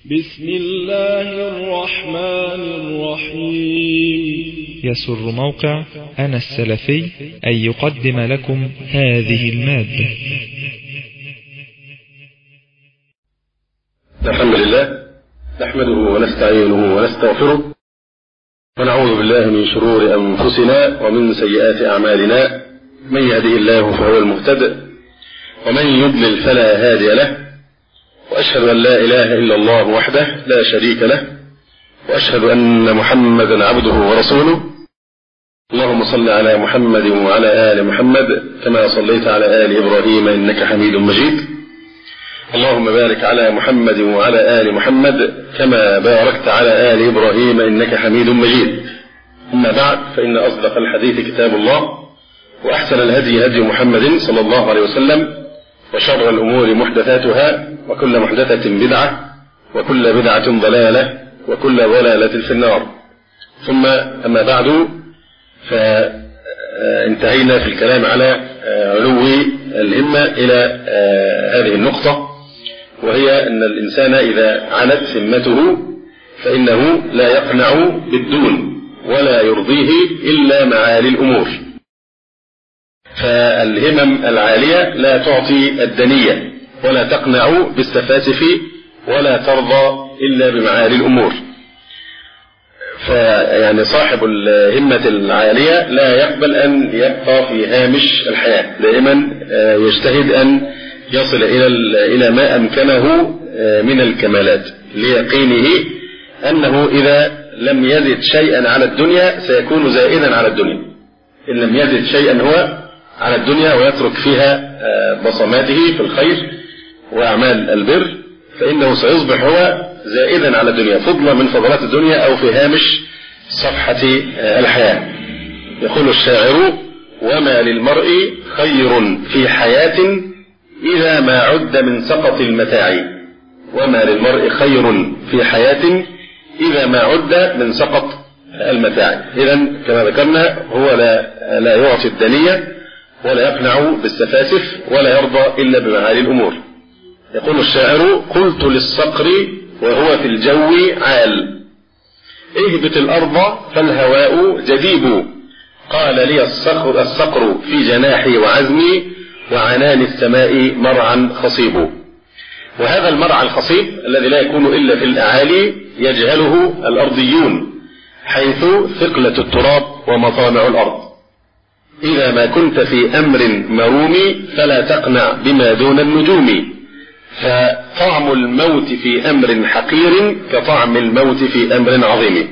بسم الله الرحمن الرحيم. يسر موقع أنا السلفي أن يقدم لكم هذه المادة. الحمد لله نحمده ونستعينه ونستغفره ونعوذ بالله من شرور أنفسنا ومن سيئات أعمالنا. من يهده الله فهو المهتد ومن يضلل فلا هادي له، وأشهد أن لا إله إلا الله وحده لا شريك له، وأشهد أن محمدا عبده ورسوله. اللهم صل على محمد وعلى آل محمد كما صليت على آل إبراهيم إنك حميد مجيد. اللهم بارك على محمد وعلى آل محمد كما باركت على آل إبراهيم إنك حميد مجيد. أما بعد، فإن أصدق الحديث كتاب الله، وأحسن الهدي هدي محمد صلى الله عليه وسلم، وشر الأمور محدثاتها، وكل محدثة بدعة، وكل بدعة ضلالة، وكل ضلالة في النار. ثم أما بعد، فانتهينا في الكلام على علو الهمة إلى هذه النقطة، وهي أن الإنسان إذا علت همته فإنه لا يقنع بالدون ولا يرضيه إلا معالي الأمور. فالهمم العالية لا تعطي الدنية، ولا تقنع بالسفاسف، ولا ترضى إلا بمعالي الأمور. فيعني صاحب الهمة العالية لا يقبل أن يبقى في هامش الحياة، دائما يجتهد أن يصل إلى ما أمكنه من الكمالات، ليقينه أنه إذا لم يزد شيئا على الدنيا سيكون زائدا على الدنيا. إن لم يزد شيئا هو على الدنيا ويترك فيها بصماته في الخير وأعمال البر، فإنه سيصبح هو زائدا على الدنيا، فضلا من فضلات الدنيا، أو في هامش صفحة الحياة. يقول الشاعر: وما للمرء خير في حياة إذا ما عد من سقط المتاع. وما للمرء خير في حياة إذا ما عد من سقط المتاع. إذن كما ذكرنا هو لا يعطي الدنية، ولا يقنع بالسفاسف، ولا يرضى إلا بمعالي الأمور. يقول الشاعر: قلت للصقر وهو في الجو عال، اهبط الأرض فالهواء جديب. قال لي الصقر في جناحي وعزمي، وعنان السماء مرعى خصيب. وهذا المرعى الخصيب الذي لا يكون إلا في الأعالي يجهله الأرضيون، حيث ثقلة التراب ومطامع الأرض. إذا ما كنت في أمر مروم فلا تقنع بما دون النجوم، فطعم الموت في أمر حقير كطعم الموت في أمر عظيم.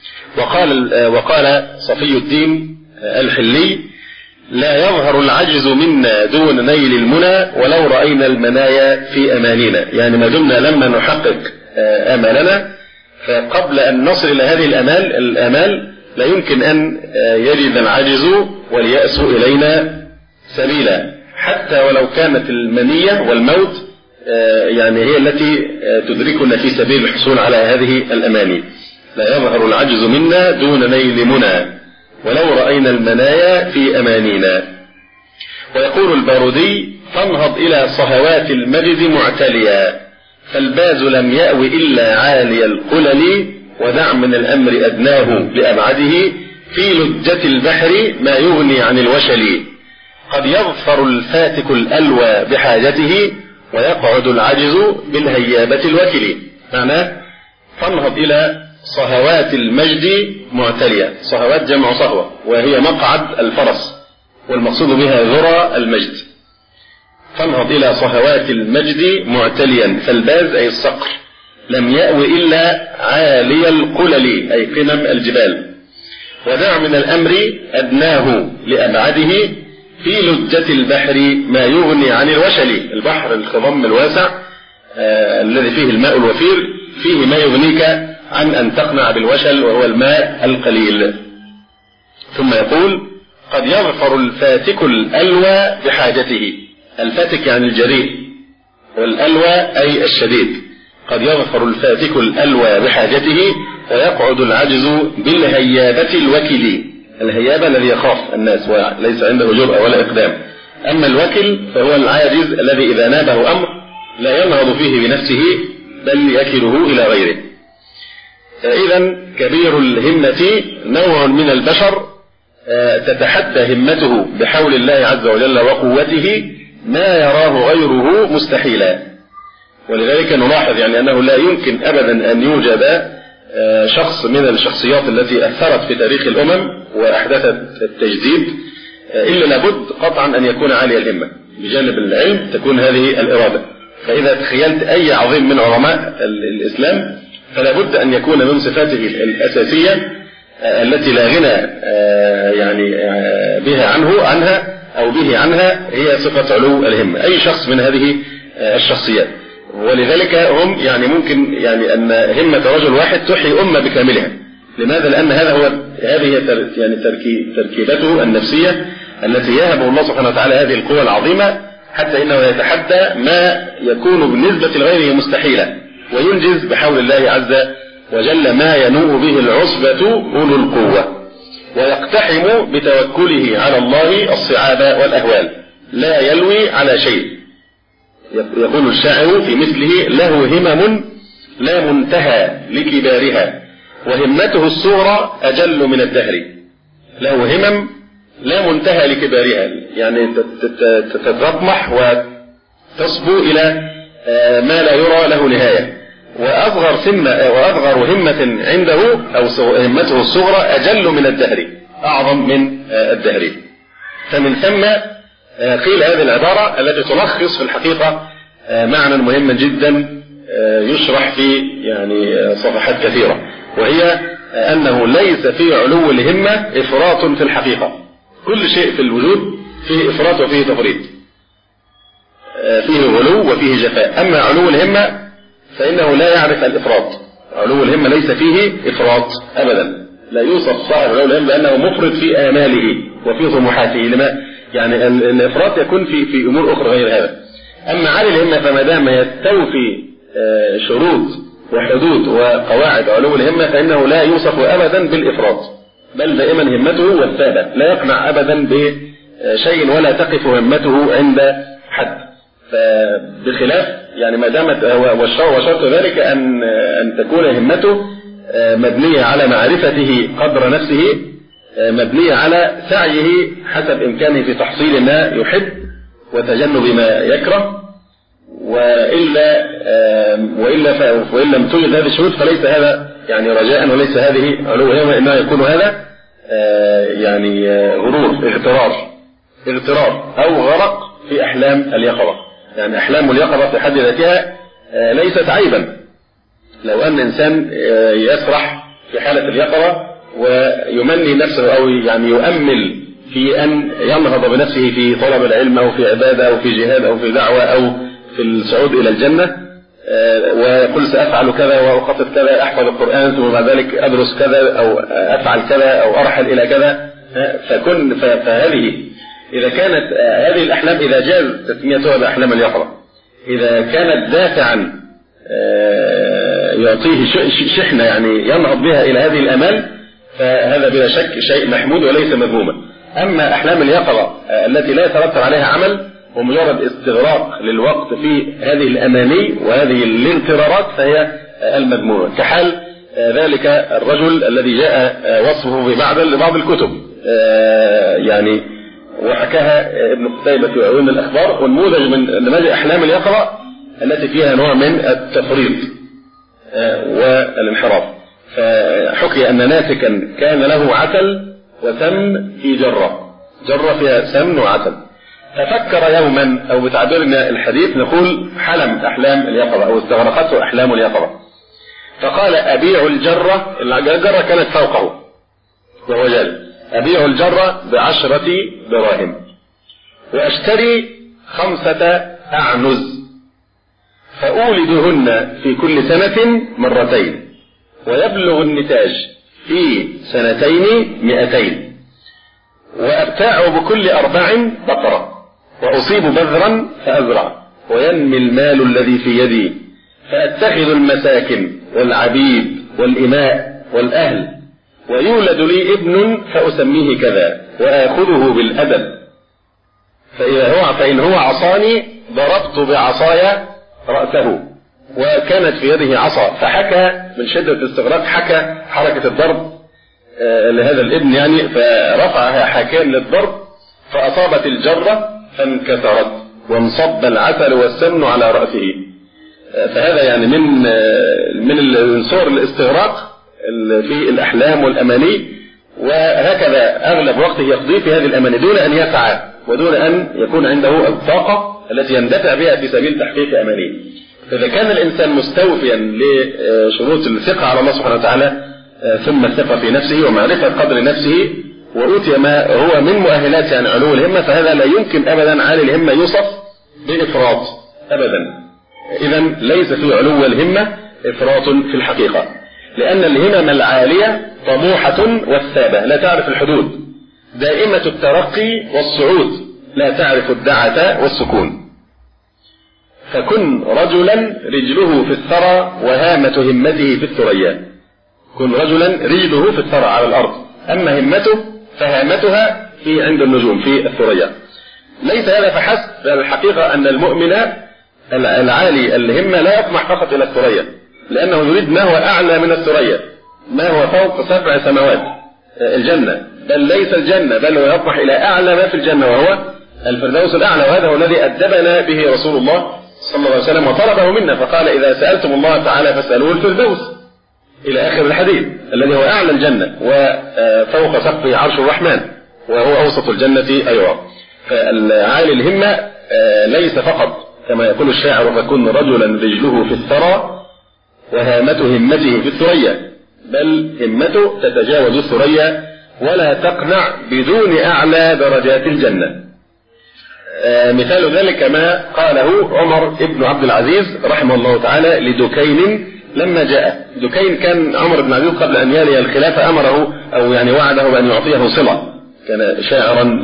وقال صفي الدين الحلي: لا يظهر العجز منا دون نيل المنى ولو رأينا المنايا في أمانينا. يعني ما دمنا لما نحقق آمالنا، فقبل أن نصل إلى هذه الآمال لا يمكن أن يجد العجز واليأس إلينا سبيلا، حتى ولو كانت المنية والموت يعني هي التي تدركنا في سبيل الحصول على هذه الأماني. لا يظهر العجز منا دون نيل منى ولو رأينا المنايا في أمانينا. ويقول البارودي: فانهض إلى صهوات المجد معتليا، فالباز لم يأو إلا عالي القلل، ودع من الأمر أدناه لأبعده، في لجة البحر ما يغني عن الوشل. قد يظفر الفاتك الألوى بحاجته، ويقعد العجز بالهيابة الوكل. معناه فانهض إلى صهوات المجد معتلية. صهوات جمع صهوة، وهي مقعد الفرس، والمقصود بها ذرى المجد. فانهض إلى صهوات المجد معتليا، فالباز أي الصقر لم يأو إلا عالي القلل أي قمم الجبال. ودع من الأمر أدناه لأبعده، في لجة البحر ما يغني عن الوشل. البحر الخضم الواسع الذي فيه الماء الوفير، فيه ما يغنيك عن أن تقنع بالوشل، وهو الماء القليل. ثم يقول: قد يظفر الفاتك الألوى بحاجته. الفاتك يعني الجريء، والألوى أي الشديد. قد يظفر الفاتك الألوى بحاجته، ويقعد العجز بالهيابة الوكل. الهيابة الذي يخاف الناس وليس عنده جرأة ولا إقدام. أما الوكل فهو العاجز الذي إذا نابه أمر لا ينهض فيه بنفسه، بل يكله إلى غيره. إذن كبير الهمة نوع من البشر تتحدى همته بحول الله عز وجل وقوته ما يراه غيره مستحيلا. ولذلك نلاحظ يعني أنه لا يمكن أبدا أن يوجد شخص من الشخصيات التي أثرت في تاريخ الأمم وأحدثت التجديد إلا لابد قطعا أن يكون عالي الهمة. بجانب العلم تكون هذه الإرادة. فإذا تخيلت أي عظيم من علماء الإسلام فلا بد أن يكون من صفاته الأساسية التي لا غنى يعني بها عنها هي صفة علو الهمة. أي شخص من هذه الشخصيات. ولذلك هم يعني ممكن يعني أن همة رجل واحد تحيي أمة بكاملها. لماذا؟ لأن هذه يعني تركيبته النفسية التي يهب الله سبحانه وتعالى هذه القوة العظيمة حتى إنه يتحدى ما يكون بالنسبة لغيره مستحيلا وينجز بحول الله عز وجل ما ينوء به العصبة أولو القوة ويقتحم بتوكله على الله الصعاب والأهوال لا يلوي على شيء. يقول الشاعر في مثله له همم لا منتهى لكبارها وهمته الصغرى أجل من الدهر. له همم لا منتهى لكبارها يعني تتطمح وتصبو إلى ما لا يرى له نهاية. وأصغر همة عنده أو همته الصغرى أجل من الدهر أعظم من الدهر. فمن ثم قيل هذه العبارة التي تلخص في الحقيقة معنى مهم جدا يشرح في يعني صفحات كثيرة وهي أنه ليس في علو الهمة إفراط في الحقيقة. كل شيء في الوجود فيه إفراط وفيه تفريط فيه غلو وفيه جفاء. أما علو الهمة فإنه لا يعرف الإفراط. علو الهمة ليس فيه إفراط أبدا. لا يوصف صاحب علو الهمة بأنه مفرط في آماله وفي طموحاته. لما يعني الإفراط يكون في أمور أخرى غير هذا. أما عالي الهمة فما دام يستوفي شروط وحدود وقواعد علو الهمة فإنه لا يوصف أبدا بالإفراط بل دائما همته والثابة لا يقنع أبدا بشيء ولا تقف همته عند حد. بخلاف يعني ما دامت وشرط ذلك أن تكون همته مبنية على معرفته قدر نفسه مبنية على سعيه حسب إمكانه في تحصيل ما يحب وتجنب ما يكره وإن لم توجد هذه الشروط فليس هذا يعني رجاء وليس هذه علو همة إنما يكون هذا يعني غرور اغترار أو غرق في أحلام اليقظة. يعني أحلام اليقظة في حد ذاتها ليست عيبا. لو أن إنسان يسرح في حالة اليقظة ويمني نفسه أو يعني يؤمل في أن ينهض بنفسه في طلب العلم أو في عبادة أو في جهاد أو في دعوة أو في الصعود إلى الجنة ويقول سأفعل كذا وأخطط كذا أحفظ القرآن ثم بعد ذلك أدرس كذا أو أفعل كذا أو أرحل إلى كذا فهذه إذا كانت هذه الأحلام إذا جاز تسميتها بأحلام اليقظة إذا كانت دافعا يعطيه شحنة يعني ينهض بها إلى هذه الأمال فهذا بلا شك شيء محمود وليس مذموما. أما أحلام اليقظة التي لا يترتب عليها عمل ومجرد استغراق للوقت في هذه الأماني وهذه الانترارات فهي المذمومة كحال ذلك الرجل الذي جاء وصفه في بعض الكتب يعني وحكاها ابن قتيبة في عيون الأخبار والنموذج من نماذج أحلام اليقظة التي فيها نوع من التفريط والانحراف. فحكي أن ناسكا كان له عسل وسم في جرة فيها سمن وعسل ففكر يوما أو بتعبيرنا الحديث نقول حلم أحلام اليقظة أو استغرقته أحلام اليقظة فقال أبيع الجرة كانت فوقه وهو جال أبيع الجرة ب10 دراهم وأشتري 5 أعنز فأولدهن في كل سنة 2 ويبلغ النتاج في 2 200 وأبتاع بكل 4 بقرة وأصيب بذرا فأزرع وينمي المال الذي في يدي فأتخذ المساكن والعبيد والإماء والأهل ويولد لي ابن فأسميه كذا وآخذه بالأدب فإن هو عصاني ضربت بعصايا رأسه وكانت في يده عصا، فحكى من شدة الاستغراق حكى حركة الضرب لهذا الابن يعني، فرفعها حاكيا للضرب فأصابت الجرة فانكسرت وانصب العسل والسمن على رأسه. فهذا يعني من صور الاستغراق في الأحلام والأماني، وهكذا أغلب وقته يقضي في هذه الأماني دون أن يسعى ودون أن يكون عنده الطاقة التي يندفع بها في سبيل تحقيق أمانيه. فإذا كان الإنسان مستوفيا لشروط الثقة على الله سبحانه وتعالى، ثم الثقة في نفسه ومعرفة قدر نفسه، وأوتي ما هو من مؤهلات يعني علو الهمة، فهذا لا يمكن أبدا عالي الهمة يوصف بإفراط أبدا. إذن ليس في علو الهمة إفراط في الحقيقة، لأن الهمم العالية طموحة وثابة لا تعرف الحدود، دائمة الترقي والصعود لا تعرف الدعة والسكون. فكن رجلا رجله في الثرى وهامة همته في الثريا. كن رجلا رجله في الثرى على الأرض، أما همته فهامتها في عند النجوم في الثريا. ليس هذا فحسب، الحقيقة أن المؤمن العالي الهمة لا يطمح فقط إلى الثريا، لأنه يريد ما هو أعلى من الثريا، ما هو فوق 7 سماوات الجنة، بل ليس الجنة، بل هو يطمح إلى أعلى ما في الجنة وهو الفردوس الأعلى. وهذا هو الذي أدبنا به رسول الله صلى الله عليه وسلم وطلبه منا، فقال إذا سألتم الله تعالى فاسألوه الفردوس إلى آخر الحديث، الذي هو أعلى الجنة وفوق سقفه عرش الرحمن وهو أوسط الجنة أيضا. فالعالي الهمة ليس فقط كما يقول الشاعر فكن رجلا رجله في الثرى وهامة همته في الثريا، بل همته تتجاوز الثريا ولا تقنع بدون أعلى درجات الجنة. مثال ذلك ما قاله عمر بن عبد العزيز رحمه الله تعالى لدكين لما جاء. دكين كان عمر بن عبد العزيز قبل أن يلي الخلافة أمره أو يعني وعده بأن يعطيه صلة، كان شاعرا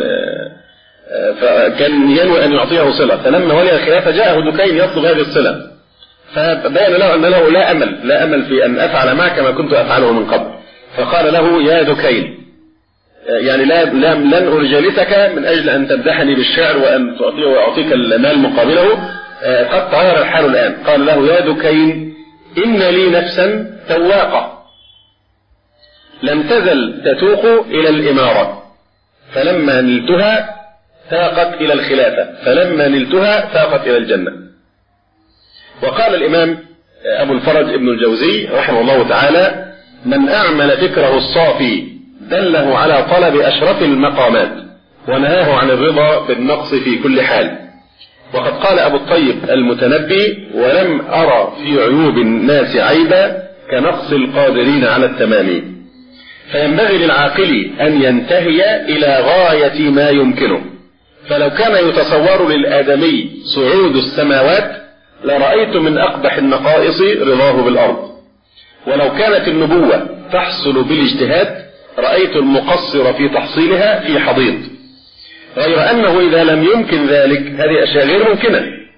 فكان ينوي أن يعطيه صلة، فلما ولي الخلافة جاءه دكين يطلب هذه الصلة، فبين له أن له لا أمل في أن أفعل معك ما كنت أفعله من قبل، فقال له يا دكين يعني لن أرجلسك من أجل أن تمدحني بالشعر وأن تعطيه وأعطيك المال مقابله، قد تغير الحال الآن. قال له يا دكين إن لي نفسا تواقة لم تزل تتوق إلى الإمارة، فلما نلتها ساقت إلى الخلافة، فلما نلتها ساقت إلى الجنة. وقال الإمام أبو الفرج ابن الجوزي رحمه الله تعالى من أعمل فكره الصافي دله على طلب أشرف المقامات ونهاه عن الرضا بالنقص في كل حال. وقد قال أبو الطيب المتنبي ولم أرى في عيوب الناس عيبا كنقص القادرين على التمام. فينبغي للعاقل أن ينتهي إلى غاية ما يمكنه، فلو كان يتصور للآدمي صعود السماوات لرأيت من أقبح النقائص رضاه بالأرض، ولو كانت النبوة تحصل بالاجتهاد رأيت المقصر في تحصيلها في حضيض، غير أنه إذا لم يمكن ذلك هذه أشياء غير ممكنة،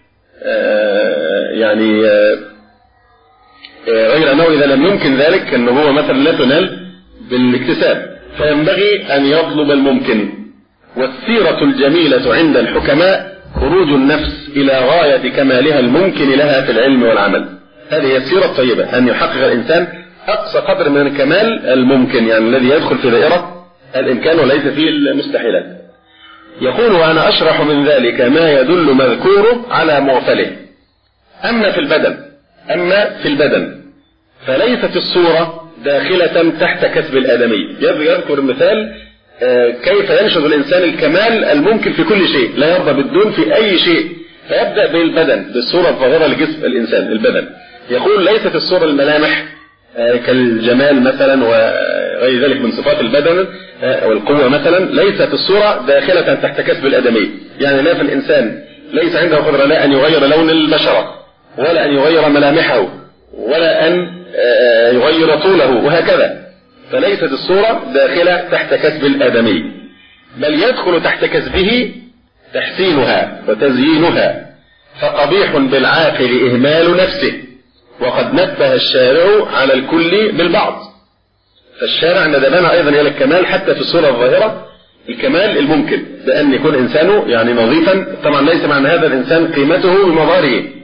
غير أنه إذا لم يمكن ذلك النبوة مثلا لا تنال بالاكتساب، فينبغي أن يطلب الممكن. والسيرة الجميلة عند الحكماء خروج النفس إلى غاية كمالها الممكن لها في العلم والعمل. هذه هي السيرة الطيبة، أن يحقق الإنسان أقصى قدر من الكمال الممكن، يعني الذي يدخل في دائرة الإمكان وليس فيه المستحيلات. يقول وأنا أشرح من ذلك ما يدل مذكوره على معفله. أما في البدن فليست الصورة داخلة تحت كسب الآدمي. يذكر مثال كيف ينشد الإنسان الكمال الممكن في كل شيء، لا يرضى بالدون في أي شيء، فيبدأ بالبدن بالصورة الظاهرة لجسم الإنسان البدن. يقول ليست الصورة الملامح كالجمال مثلا وغير ذلك من صفات البدن أو القوة مثلا، ليست الصورة داخلة تحت كسب الآدمي، يعني لا في الإنسان ليس عنده قدرة لا أن يغير لون البشرة ولا أن يغير ملامحه ولا أن يغير طوله وهكذا، فليست الصورة داخلة تحت كسب الآدمي، بل يدخل تحت كسبه تحسينها وتزيينها، فقبيح بالعاقل إهمال نفسه، وقد نبه الشارع على الكل بالبعض. فالشارع ندبنا أيضا إلى الكمال حتى في الصورة الظاهرة، الكمال الممكن بأن يكون إنسانه يعني نظيفا، طبعا ليس معنى هذا الإنسان قيمته بمظهره،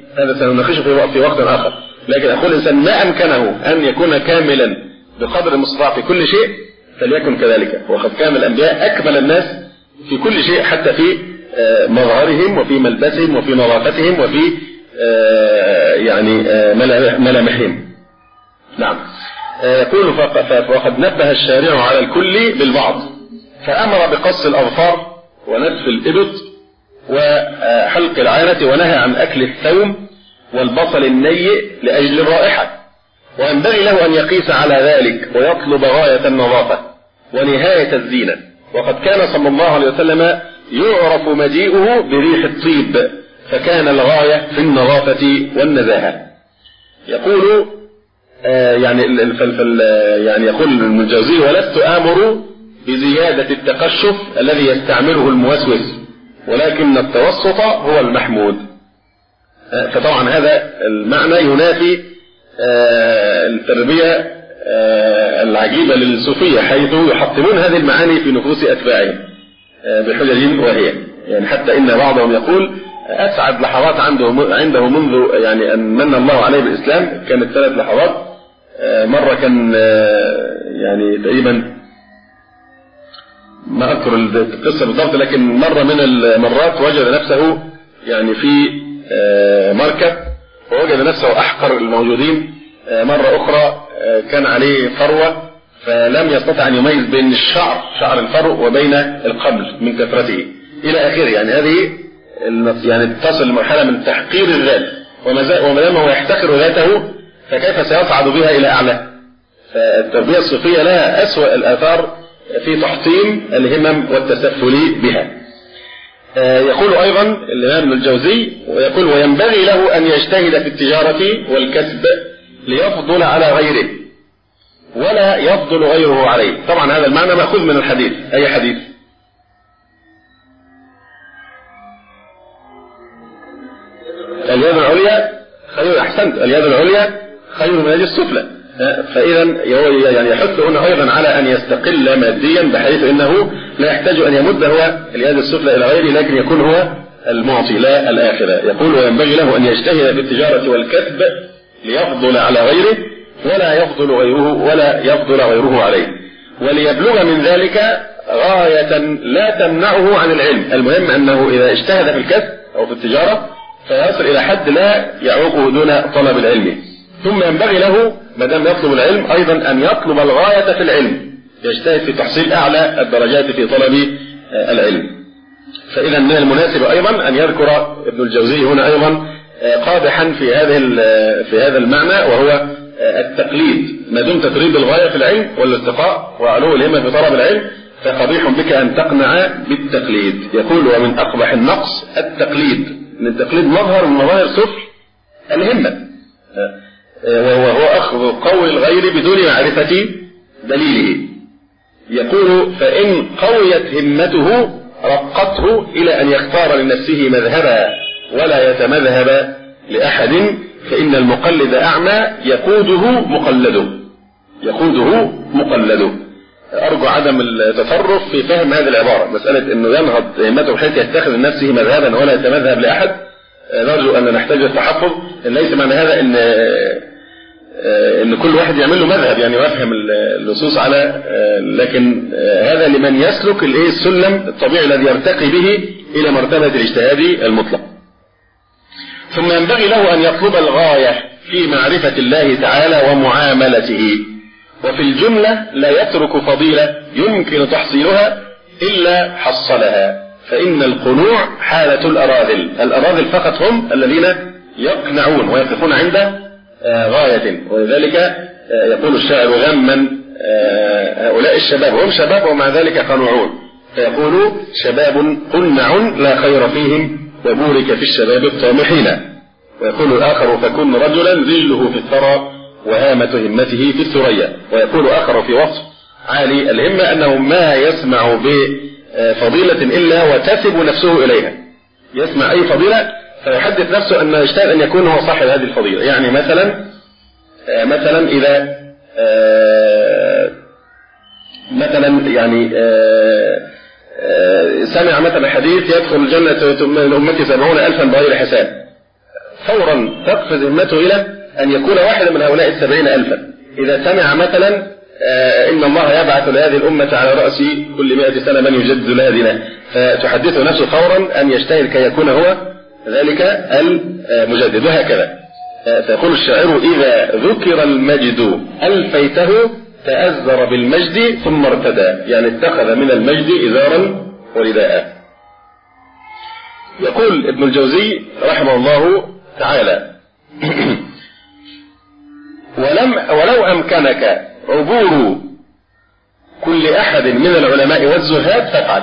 هذا سنناقشه في وقت آخر، لكن أقول الإنسان ما أمكنه أن يكون كاملا بقدر المستطاع في كل شيء فليكن كذلك، وقد كان الأنبياء أكمل الناس في كل شيء، حتى في مظهرهم وفي ملبسهم وفي نظافتهم وفي يعني ملامحهم. نعم. يقول وقد نبه الشارع على الكل بالبعض، فأمر بقص الأظفار ونتف الإبط وحلق العانة، ونهى عن أكل الثوم والبصل النيء لأجل الرائحة، وينبغي له أن يقيس على ذلك ويطلب غاية النظافة ونهاية الزينة، وقد كان صلى الله عليه وسلم يعرف مجيئه بريح الطيب، فكان الغاية في النظافة والنزاهة. يقول يعني يقول ابن الجوزي: ولست آمر بزيادة التقشف الذي يستعمله الموسوس، ولكن التوسط هو المحمود. فطبعا هذا المعنى ينافي التربية العجيبة للصوفية، حيث يحطمون هذه المعاني في نفوس أتباعهم بحجج وهي، يعني حتى إن بعضهم يقول أسعد لحظات عنده منذ يعني أن من الله عليه بالإسلام كانت 3 لحظات. مرة كان يعني تقريبا ما أذكر القصة بالضبط، لكن مرة من المرات وجد نفسه يعني في مركب ووجد نفسه أحقر الموجودين. مرة أخرى كان عليه فروة فلم يستطع أن يميز بين شعر الفرو وبين القبل من كثرته إلى آخره. يعني هذه يعني تصل لمرحلة من تحقير الذات، وما دام هو يحتقر ذاته فكيف سيصعد بها إلى أعلى؟ فالتربية الصوفية لها أسوأ الآثار في تحطيم الهمم والتسفل بها. يقول أيضا الإمام ابن الجوزي ويقول: وينبغي له أن يجتهد في التجارة والكسب ليفضل على غيره ولا يفضل غيره عليه. طبعا هذا المعنى مأخوذ من الحديث. أي حديث؟ اليد العليا خير، أحسنت، اليد العليا خير من اليد السفلى. فإذا يعني يحث هنا أيضا على أن يستقل ماديا، بحيث أنه لا يحتاج أن يمد هو اليد السفلى إلى غيره، لكن يكون هو المعطي لا الآخرة. يقول: وينبغي له أن يجتهد في التجارة والكسب ليفضل على غيره ولا يفضل غيره عليه، وليبلغ من ذلك غاية لا تمنعه عن العلم. المهم أنه إذا اجتهد في الكسب أو في التجارة فيصل إلى حد لا يعوقه دون طلب العلم. ثم ينبغي له ما دام يطلب العلم أيضا أن يطلب الغاية في العلم، يجتهد في تحصيل أعلى الدرجات في طلب العلم. فإذا من المناسب أيضا أن يذكر ابن الجوزي هنا أيضا قادحا في هذا المعنى، وهو التقليد. ما دمت تريد الغاية في العلم والاستقاء وعلو الهمة في طلب العلم فقبيح بك أن تقنع بالتقليد. يقول: ومن أقبح النقص التقليد. من التقليد مظهر من مظاهر صفر الهمة، وهو أخذ قول الغير بدون معرفة دليله. يقول: فإن قويت همته رقته إلى أن يختار لنفسه مذهبا ولا يتمذهب لأحد، فإن المقلد أعمى يقوده مقلده. أرجو عدم التطرف في فهم هذه العبارة، مسألة أنه ينهض همته بحيث يتخذ لنفسه مذهبا ولا يتمذهب لأحد. نرجو أن نحتاج التحفظ. ليس معنى هذا ان كل واحد يعمل له مذهب يعني ويفهم النصوص على، لكن هذا لمن يسلك السلم الطبيعي الذي يرتقي به الى مرتبة الاجتهاد المطلق. ثم ينبغي له ان يطلب الغاية في معرفة الله تعالى ومعاملته، وفي الجملة لا يترك فضيلة يمكن تحصيلها الا حصلها، فان القنوع حالة الأراذل فقط هم الذين يقنعون ويقفون عند غاية. ولذلك يقول الشاعر غما هؤلاء الشباب، هم شباب ومع ذلك قنوعون، فيقول: شباب قنع لا خير فيهم وبورك في الشباب الطامحين. ويقول الآخر: فكن رجلا ذله في الثرى وهامة همته في الثريا. ويقول آخر في وصف عالي الهمة أنه ما يسمع بفضيلة إلا وتسب نفسه إليها. يسمع أي فضيلة فيحدث نفسه أنه يشتاق أن يكون هو صاحب هذه الفضيلة. يعني مثلا إذا سمع مثلا حديث يدخل الجنة من أمتي 70,000 بغير حساب، فورا تقفز همته إلى أن يكون واحدا من هؤلاء 70,000. إذا سمع مثلا إن الله يبعث لهذه الأمة على رأس كل 100 سنة من يجدد لها دينها، فتحدث نفسه فورا أن يجتهد كي يكون هو ذلك المجدد. وهكذا تقول الشاعر: إذا ذكر المجد ألفيته تأزر بالمجد ثم ارتدى، يعني اتخذ من المجد إزارا ورداء. يقول ابن الجوزي رحمه الله تعالى: ولو أمكنك عبور كل أحد من العلماء والزهاد فافعل،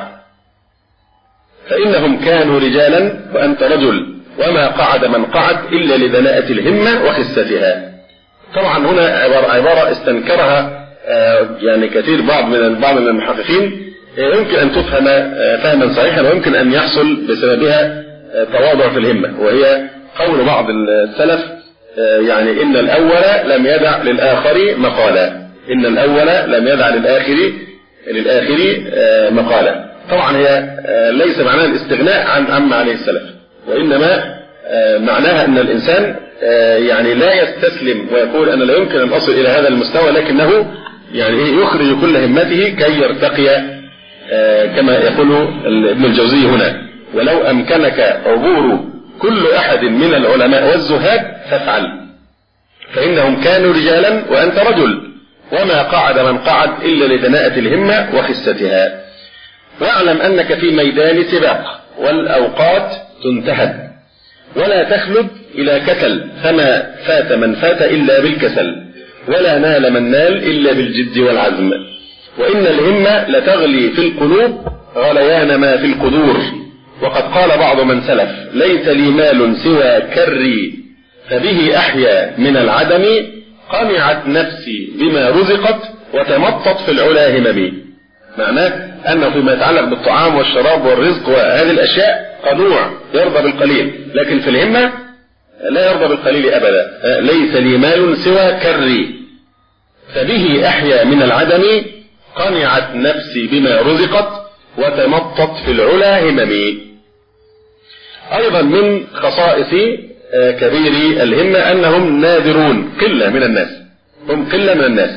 فإنهم كانوا رجالا وأنت رجل، وما قعد من قعد إلا لدناءة الهمة وخستها. طبعا هنا عبارة استنكرها يعني كثير بعض من المحققين، يمكن أن تفهم فهما صحيحا ويمكن أن يحصل بسببها تواضع في الهمة، وهي قول بعض السلف يعني إن الأول لم يدع للآخر مقالا، إن الأول لم يدع للآخر مقالا. طبعا هي ليس معناها الاستغناء عن عما عليه السلف، وإنما معناها أن الإنسان يعني لا يستسلم ويقول أنا لا يمكن أن أصل إلى هذا المستوى، لكنه يعني يخرج كل همته كي يرتقي كما يقول ابن الجوزي هنا: ولو أمكنك عبور كل أحد من العلماء والزهاد فافعل، فإنهم كانوا رجالا وأنت رجل، وما قعد من قعد إلا لدناءة الهمة وخستها. واعلم أنك في ميدان سباق، والأوقات تنتهب، ولا تخلد إلى كسل، فما فات من فات إلا بالكسل، ولا نال من نال إلا بالجد والعزم. وإن الهمة لتغلي في القلوب غليان ما في القدور. وقد قال بعض من سلف: ليس لي مال سوى كري، فبه أحيا من العدم، قنعت نفسي بما رزقت، وتمطت في العلا هممي. معناه أنه فيما يتعلق بالطعام والشراب والرزق وهذه الأشياء قنوع، يرضى بالقليل، لكن في الهمة لا يرضى بالقليل أبدا. ليس لي مال سوى كري، فبه أحيا من العدم، قنعت نفسي بما رزقت، وتمطت في العلا هممي. أيضا من خصائص كبير الهمة أنهم نادرون، قلة من الناس، هم قلة من الناس.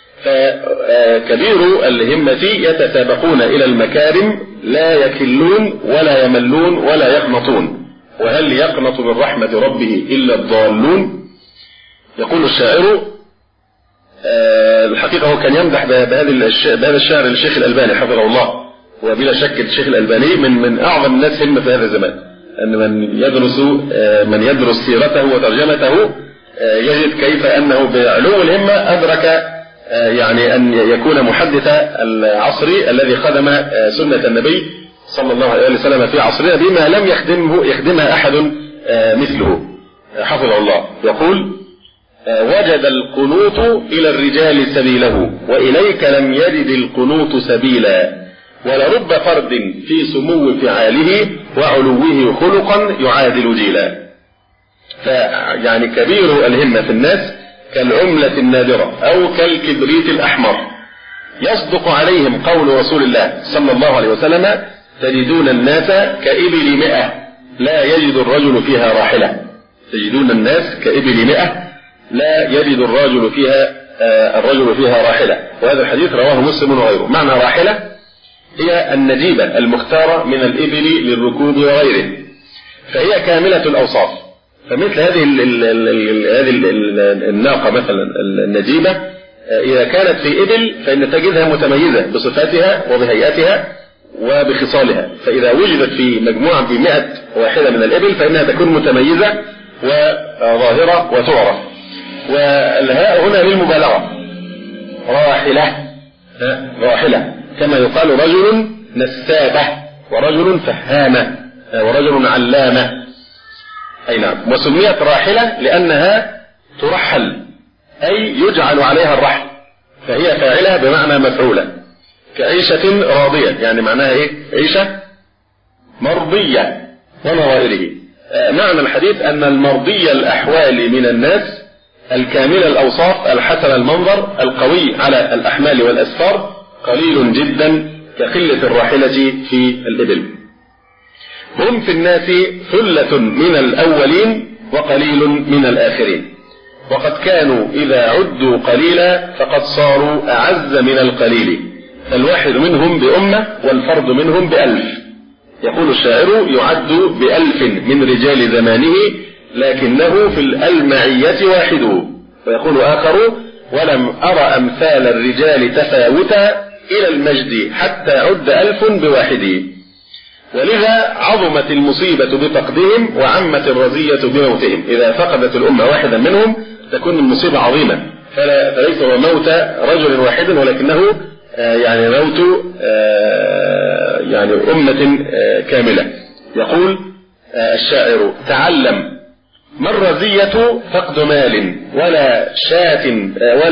فكبير الهمة يتسابقون إلى المكارم، لا يكلون ولا يملون ولا يقنطون. وهل يقنط من رحمة ربه إلا الضالون؟ يقول الشاعر الحقيقة هو كان يمدح بهذا الشعر للشيخ الألباني حفظه الله، وبلا شك الشيخ الألباني من أعظم الناس همة في هذا الزمان، أن من يدرس سيرته وترجمته يجد كيف أنه بعلو الهمة أدرك يعني أن يكون محدث العصر الذي خدم سنة النبي صلى الله عليه وسلم في عصرنا بما لم يخدمها أحد مثله حفظه الله. يقول: وجد القنوط إلى الرجال سبيله، وإليك لم يجد القنوط سبيلا، ولرب فرد في سمو فعاله، وعلوه خلقا يعادل جيلا. فيعني كبير الهمة في الناس كالعملة النادرة أو كالكبريت الأحمر، يصدق عليهم قول رسول الله صلى الله عليه وسلم: تجدون الناس كإبل 100 لا يجد الرجل فيها راحلة. تجدون الناس كإبل 100 لا يجد الرجل فيها راحلة. وهذا الحديث رواه مسلم وغيره. معنى راحلة هي النجيبة المختارة من الإبل للركوب وغيره، فهي كاملة الأوصاف. فمثل هذه الناقة مثلا النجيبة إذا كانت في إبل فإن تجدها متميزة بصفاتها وبهيئتها وبخصالها، فإذا وجدت في مجموعة ب100 واحدة من الإبل فإنها تكون متميزة وظاهرة وتعرف. والهاء هنا للمبالغة، راحلة كما يقال رجل نسابة، ورجل فهامة، ورجل علامة. أي نعم. وسميت راحلة لأنها ترحل، أي يجعل عليها الرحل، فهي فاعلة بمعنى مفعولة. كعيشة راضية، يعني معناها إيه؟ عيشة مرضية ونظائره. معنى الحديث أن المرضي الأحوال من الناس، الكامل الأوصاف، الحسن المنظر، القوي على الأحمال والأسفار، قليل جدا كقلة الراحلة في الإبل. هم في الناس ثلة من الأولين، وقليل من الآخرين. وقد كانوا إذا عدوا قليلا فقد صاروا أعز من القليل، فالواحد منهم بأمة والفرد منهم ب1000. يقول الشاعر: يعد ب1000 من رجال زمانه لكنه في الألمعية واحد. ويقول آخر: ولم أرى أمثال الرجال تفاوتا إلى المجد حتى عد 1000 بواحد. ولذا عظمت المصيبة بفقدهم وعمت الرزية بموتهم. إذا فقدت الأمة واحدا منهم تكون المصيبة عظيمة، فليس هو موت رجل واحد ولكنه يعني موت يعني أمة كاملة. يقول الشاعر: تعلم ما الرزية فقد مال ولا شاة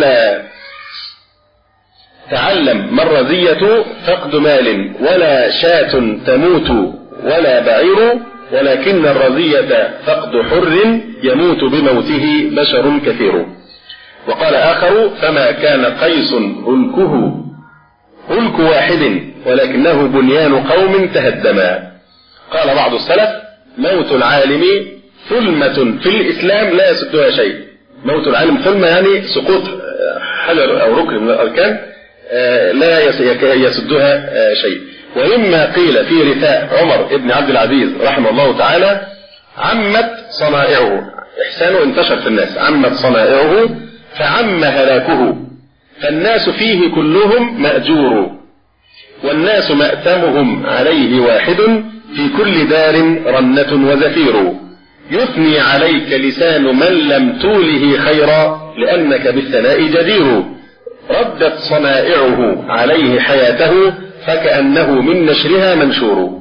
تعلم ما الرزية فقد مال ولا شاة تموت ولا بعير، ولكن الرزية فقد حر يموت بموته بشر كثير. وقال آخر: فما كان قيس هلكه هلك واحد ولكنه بنيان قوم تهدما. قال بعض السلف: موت العالم ثلمة في الإسلام لا يسدها شيء. موت العالم ثلمة يعني سقوط حجر أو ركن من الأركان لا يسدها شيء. ومما قيل في رثاء عمر بن عبد العزيز رحمه الله تعالى: عمت صنائعه، إحسانه انتشر في الناس، عمت صنائعه فعم هلاكه، فالناس فيه كلهم مأجور، والناس مأتمهم عليه واحد، في كل دار رنة وزفير، يثني عليك لسان من لم توله خيرا، لأنك بالثناء جدير، ردت صنائعه عليه حياته، فكأنه من نشرها منشور.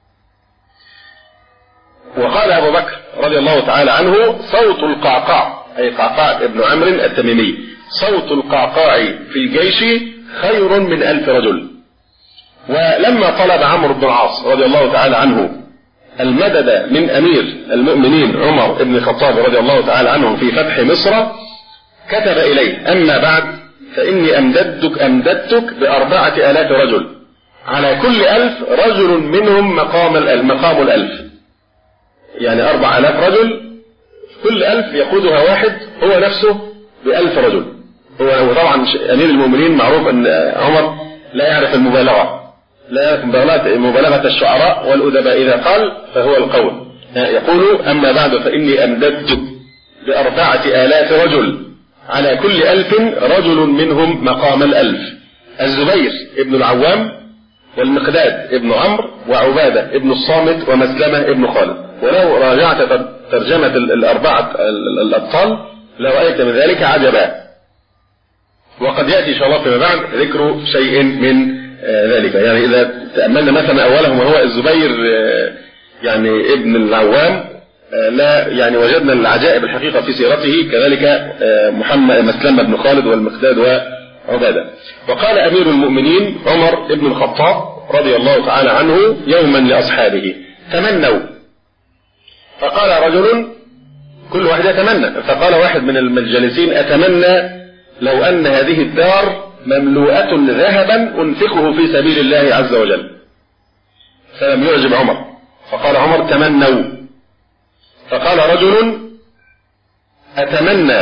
وقال أبو بكر رضي الله تعالى عنه: صوت القعقاع، أي قعقاع ابن عمرو التميمي، صوت القعقاع في الجيش خير من 1000 رجل. ولما طلب عمرو بن العاص رضي الله تعالى عنه المدد من أمير المؤمنين عمر بن الخطاب رضي الله تعالى عنه في فتح مصر، كتب إليه: أما بعد فإني أمددتك ب4000 رجل، على كل 1000 رجل منهم مقام 1000، يعني 4000 رجل، كل 1000 يقودها واحد هو نفسه ب1000 رجل. هو طبعا أمير المؤمنين معروف أن عمر لا يعرف المبالغة، لا يعرف مبالغة الشعراء والأدباء، إذا قال فهو القول. يقول: أما بعد فإني أمددتك ب4000 رجل، على كل 1000 رجل منهم مقام 1000. الزبير ابن العوام والمقداد ابن عمرو وعبادة ابن الصامت ومسلمة ابن خالد. ولو راجعت ترجمة الأربعة الأبطال لرأيت من ذلك عجبا، وقد يأتي إن شاء الله فيما بعد ذكر شيء من ذلك. يعني إذا تأملنا مثلا أولهم وهو الزبير يعني ابن العوام، لا يعني وجدنا العجائب الحقيقة في سيرته، كذلك محمد مسلمة بن خالد والمقداد وعبادة. وقال أمير المؤمنين عمر بن الخطاب رضي الله تعالى عنه يوما لأصحابه: تمنوا. فقال رجل، كل واحد يتمنى، فقال واحد من الجالسين: أتمنى لو أن هذه الدار مملوءة ذهبا أنفقه في سبيل الله عز وجل. فلم يعجب عمر، فقال عمر: تمنوا. فقال رجل: أتمنى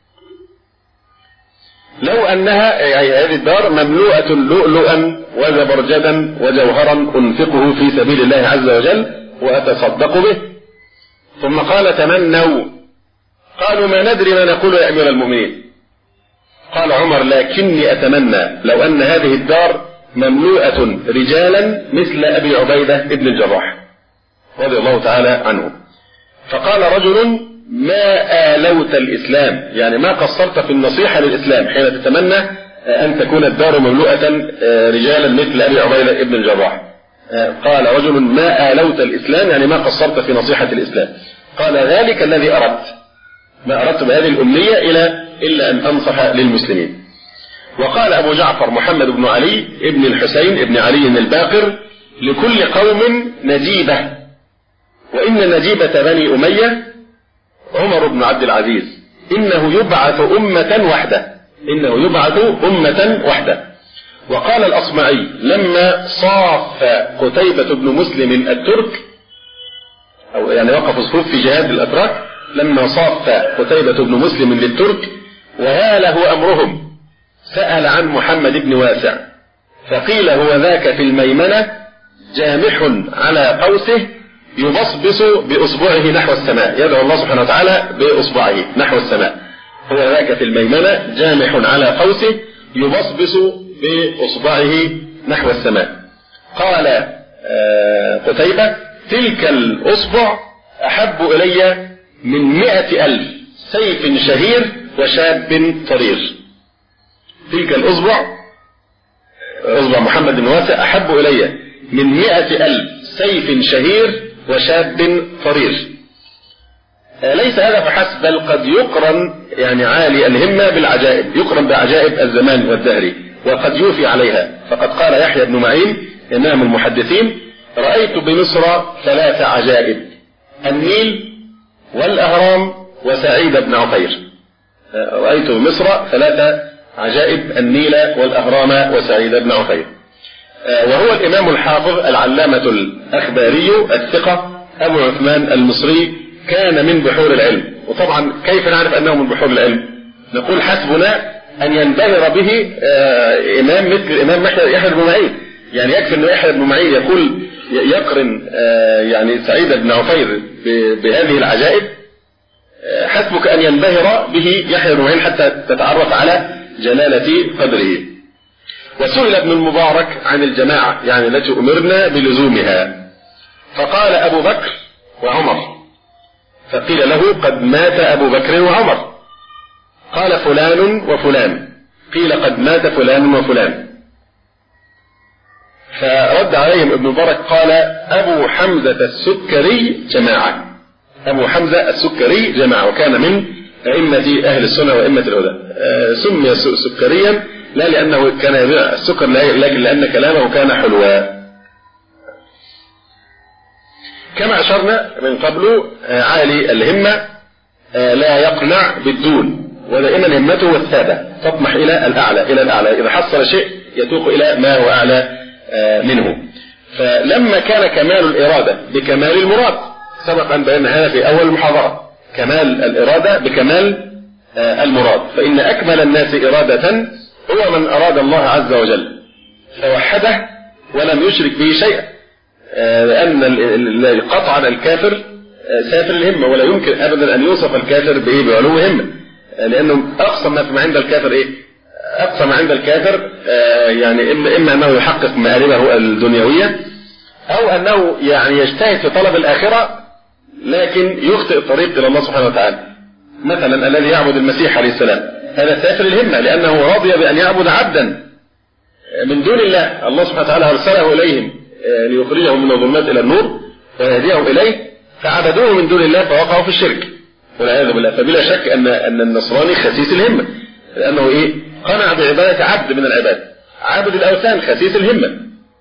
لو أنها هذه الدار مملوءة لؤلؤا وزبرجدا وجوهرا أنفقه في سبيل الله عز وجل وأتصدق به. ثم قال: تمنوا. قالوا: ما ندري ما نقول يا أمير المؤمنين. قال عمر: لكني أتمنى لو أن هذه الدار مملوءة رجالا مثل أبي عبيدة ابن الجراح رضي الله تعالى عنه. فقال رجل: ما آلوت الإسلام، يعني ما قصرت في النصيحة للإسلام حين تتمنى أن تكون الدار مملوءة رجالا مثل أبي عبيدة ابن الجراح. قال رجل: ما آلوت الإسلام، يعني ما قصرت في نصيحة الإسلام. قال: ذلك الذي أردت، ما أردت بهذه الأمنية إلا أن أنصح للمسلمين. وقال أبو جعفر محمد بن علي ابن الحسين ابن علي الباقر: لكل قوم نجيبة، وإن نجيبة بني أمية عمر بن عبد العزيز، إنه يبعث أمة وحده، إنه يبعث أمة وحده. وقال الأصمعي لما صاف قتيبة بن مسلم الترك، أو يعني وقف صفوف في جهاد الأتراك، لما صاف قتيبة بن مسلم للترك وهاله أمرهم سأل عن محمد بن واسع فقيل هو ذاك في الميمنة جامح على قوسه يبصبص بأصبعه نحو السماء، يدعو الله سبحانه وتعالى بأصبعه نحو السماء. هو ذاك في الميمنة جامح على قوسه يبصبص بأصبعه نحو السماء. قال قتيبة تلك الأصبع أحب إلي من 100,000 سيف شهير وشاب طرير. تلك الأصبع، أصبع محمد بن واسع، أحب إلي من 100,000 سيف شهير وشاب طرير. ليس هذا فحسب، بل قد يقرن يعني عالي الهمة بالعجائب، يقرن بعجائب الزمان والدهر وقد يوفي عليها. فقد قال يحيى بن معين إمام المحدثين رأيت بمصر 3 عجائب: النيل والأهرام وسعيد بن عقير. رأيت بمصر 3 عجائب: النيل والأهرام وسعيد بن عقير. وهو الإمام الحافظ العلامة الأخباري الثقة أبو عثمان المصري، كان من بحور العلم. وطبعا كيف نعرف أنه من بحور العلم؟ نقول حسبنا أن ينبهر به إمام مثل الإمام يحيى بن معين. يعني يكفي أنه يحيى بن معين يقول يقرن يعني سعيد بن عقير بهذه العجائب، حسبك أن ينبهر به يحيى بن معين حتى تتعرف على جلالة قدره. وسئل ابن المبارك عن الجماعة يعني التي أمرنا بلزومها، فقال أبو بكر وعمر، فقيل له قد مات أبو بكر وعمر. قال فلان وفلان، قيل قد مات فلان وفلان. فرد عليهم ابن المبارك قال أبو حمزة السكري جماعة. أبو حمزة السكري جماعة، وكان من أئمة أهل السنة وأئمة الهدى. سمي سكريا لا لأنه كان يبيع السكر، لكن لأن كلامه كان حلوا. كما أشرنا من قبل عالي الهمة لا يقنع بالدون، ودائما همته الثابة تطمح إلى الأعلى إلى الأعلى. إذا حصل شيء يتوق إلى ما هو أعلى منه. فلما كان كمال الإرادة بكمال المراد، سبق أن بينا هذا في أول المحاضرة، كمال الإرادة بكمال المراد، فإن أكمل الناس إرادة هو من أراد الله عز وجل فوحده ولم يشرك به شيئا. لأن قطعا الكافر سافر الهمة، ولا يمكن أبدا أن يوصف الكافر بعلو همة، لأنه أقصى ما عند الكافر إيه؟ أقصى ما عند الكافر يعني إما أنه يحقق مآربه الدنيوية، أو أنه يعني يجتهد في طلب الآخرة لكن يخطئ الطريق إلى الله سبحانه وتعالى. مثلا الذي يعبد المسيح عليه السلام هذا سافر الهمة، لأنه رضي بأن يعبد عبدا من دون الله. الله سبحانه وتعالى أرسله إليهم ليخرجهم من الظلمات إلى النور ويهديهم إليه، فعبدوه من دون الله فوقعوا في الشرك والعياذ بالله. فبلا شك أن النصراني خسيس الهمة، لأنه إيه؟ قنع بعبادة عبد من العباد. عابد الأوثان خسيس الهمة،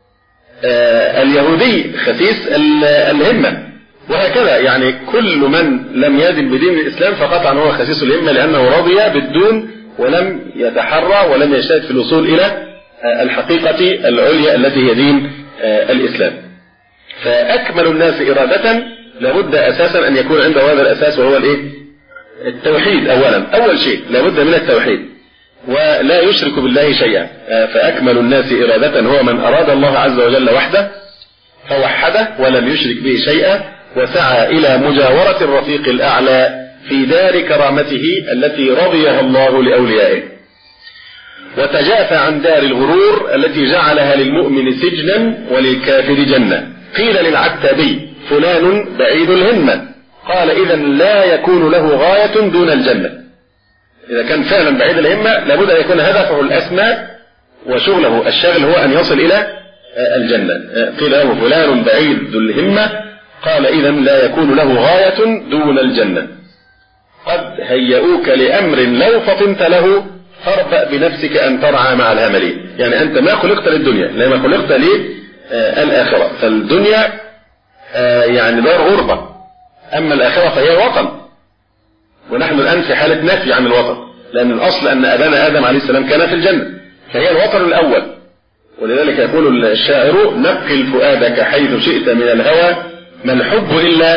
اليهودي خسيس الهمة، وهكذا. يعني كل من لم يدن بدين الإسلام فقطعا هو خسيس الهمة، لأنه رضي بالدون ولم يتحرى ولم يجتهد في الوصول إلى الحقيقة العليا التي هي دين الإسلام. فأكمل الناس إرادة لابد أساسا أن يكون عنده هذا الأساس، وهو الإيه؟ التوحيد. أول شيء لابد من التوحيد، ولا يشرك بالله شيئا. فأكمل الناس إرادة هو من أراد الله عز وجل وحده فوحده ولم يشرك به شيئا، وسعى إلى مجاورة الرفيق الأعلى في دار كرامته التي رضيها الله لأوليائه، وتجافى عن دار الغرور التي جعلها للمؤمن سجنا وللكافر جنة. قيل للعتابي فلان بعيد الهمة، قال إذا لا يكون له غاية دون الجنة. إذا كان فعلا بعيد الهمة لابد أن يكون هدفه الأسمى وشغله الشاغل هو أن يصل إلى الجنة. قيل له فلان بعيد الهمة، قال إذا لا يكون له غاية دون الجنة. قد هيئوك لأمر لو فطنت له فاربأ بنفسك أن ترعى مع الهملين. يعني أنت ما خلقت للدنيا، لما خلقت للآخرة. فالدنيا يعني دار غربة، أما الآخرة فهي وطن، ونحن الآن في حالة نفي عن الوطن، لأن الأصل أن أبانا آدم عليه السلام كان في الجنة، فهي الوطن الأول. ولذلك يقول الشاعر نقل فؤادك حيث شئت من الهوى، ما الحب إلا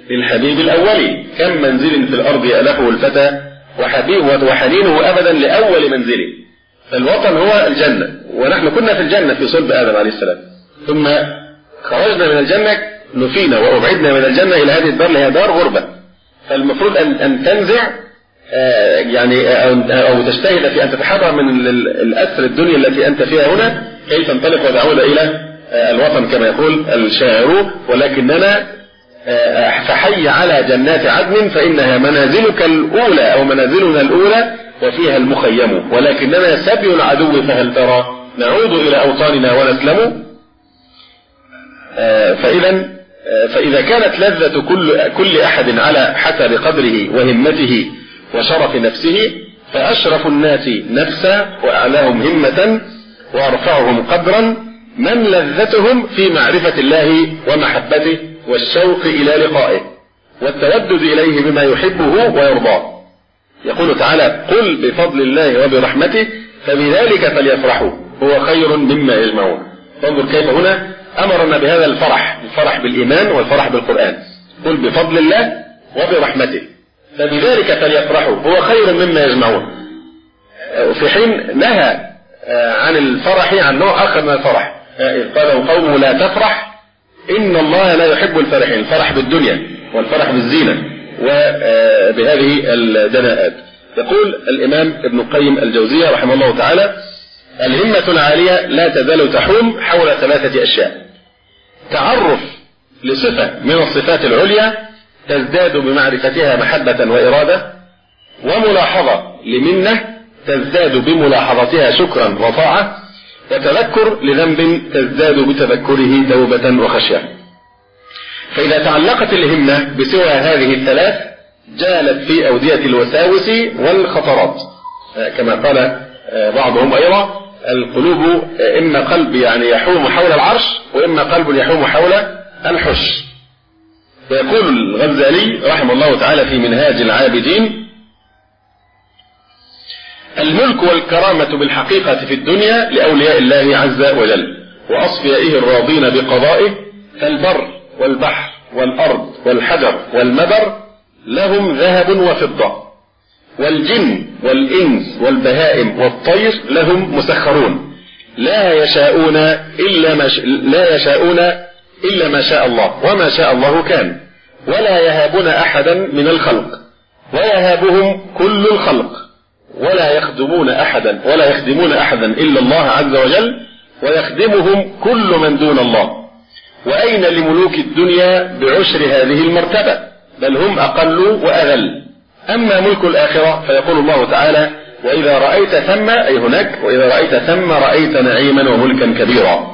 للحبيب الأولي، كم منزل في الأرض يألفه الفتى وحنينه أبدا لأول منزله. فالوطن هو الجنة، ونحن كنا في الجنة في صلب آدم عليه السلام، ثم خرجنا من الجنة نفينا وأبعدنا من الجنة إلى هذه الدار اللي هي دار غربة. فالمفروض أن تنزع يعني أو تجتهد في أن تتحرر من الأسر الدنيا التي أنت فيها هنا كي تنطلق وتعود إلى الوطن كما يقول الشاعر. ولكننا فحي على جنات عدن فإنها منازلك الأولى أو منازلنا الأولى وفيها المخيم، ولكننا سبي العدو فهل ترى نعود إلى أوطاننا ونسلم. فإذا كانت لذة كل أحد على حسب قدره وهمته وشرف نفسه، فأشرف الناس نفسا وأعلاهم همة وأرفعهم قدرا من لذتهم في معرفة الله ومحبته والشوق إلى لقائه والتودد إليه بما يحبه ويرضاه. يقول تعالى: قل بفضل الله وبرحمته فبذلك فليفرحوا هو خير مما يجمعون. فانظر كيف هنا أمرنا بهذا الفرح بالإيمان والفرح بالقرآن. قل بفضل الله وبرحمته فبذلك فليفرحوا هو خير مما يجمعون، في حين نهى عن الفرح عن نوع آخر من الفرح. إذ قالوا قومه لا تفرح إن الله لا يحب الفرحين، الفرح بالدنيا والفرح بالزينة وبهذه الدناءات. يقول الإمام ابن القيم الجوزية رحمه الله تعالى: الهمة العالية لا تزال تحوم حول 3 أشياء: تعرف لصفة من الصفات العليا تزداد بمعرفتها محبة وإرادة، وملاحظة لمنة تزداد بملاحظتها شكرا وطاعة، وتذكر لذنب تزداد بتذكره توبة وخشية. فإذا تعلقت الهمة بسوى هذه الثلاث جالت في أودية الوساوس والخطرات، كما قال بعضهم أيضا: القلوب إما قلب يعني يحوم حول العرش، وإما قلب يحوم حول الحش. ويقول الغزالي رحمه الله تعالى في منهاج العابدين: الملك والكرامة بالحقيقة في الدنيا لأولياء الله عز وجل وأصفيائه الراضين بقضائه، فالبر والبحر والأرض والحجر والمدر لهم ذهب وفضة، والجن والإنس والبهائم والطير لهم مسخرون، لا يشاءون إلا ما شاء الله، وما شاء الله كان، ولا يهابون أحدا من الخلق، ويهابهم كل الخلق، ولا يخدمون أحدا إلا الله عز وجل، ويخدمهم كل من دون الله. وأين لملوك الدنيا بعشر هذه المرتبة؟ بل هم أقل وأذل. أما ملك الآخرة فيقول الله تعالى: وإذا رأيت ثم، أي هناك، وإذا رأيت ثم رأيت نعيما وملكا كبيرا.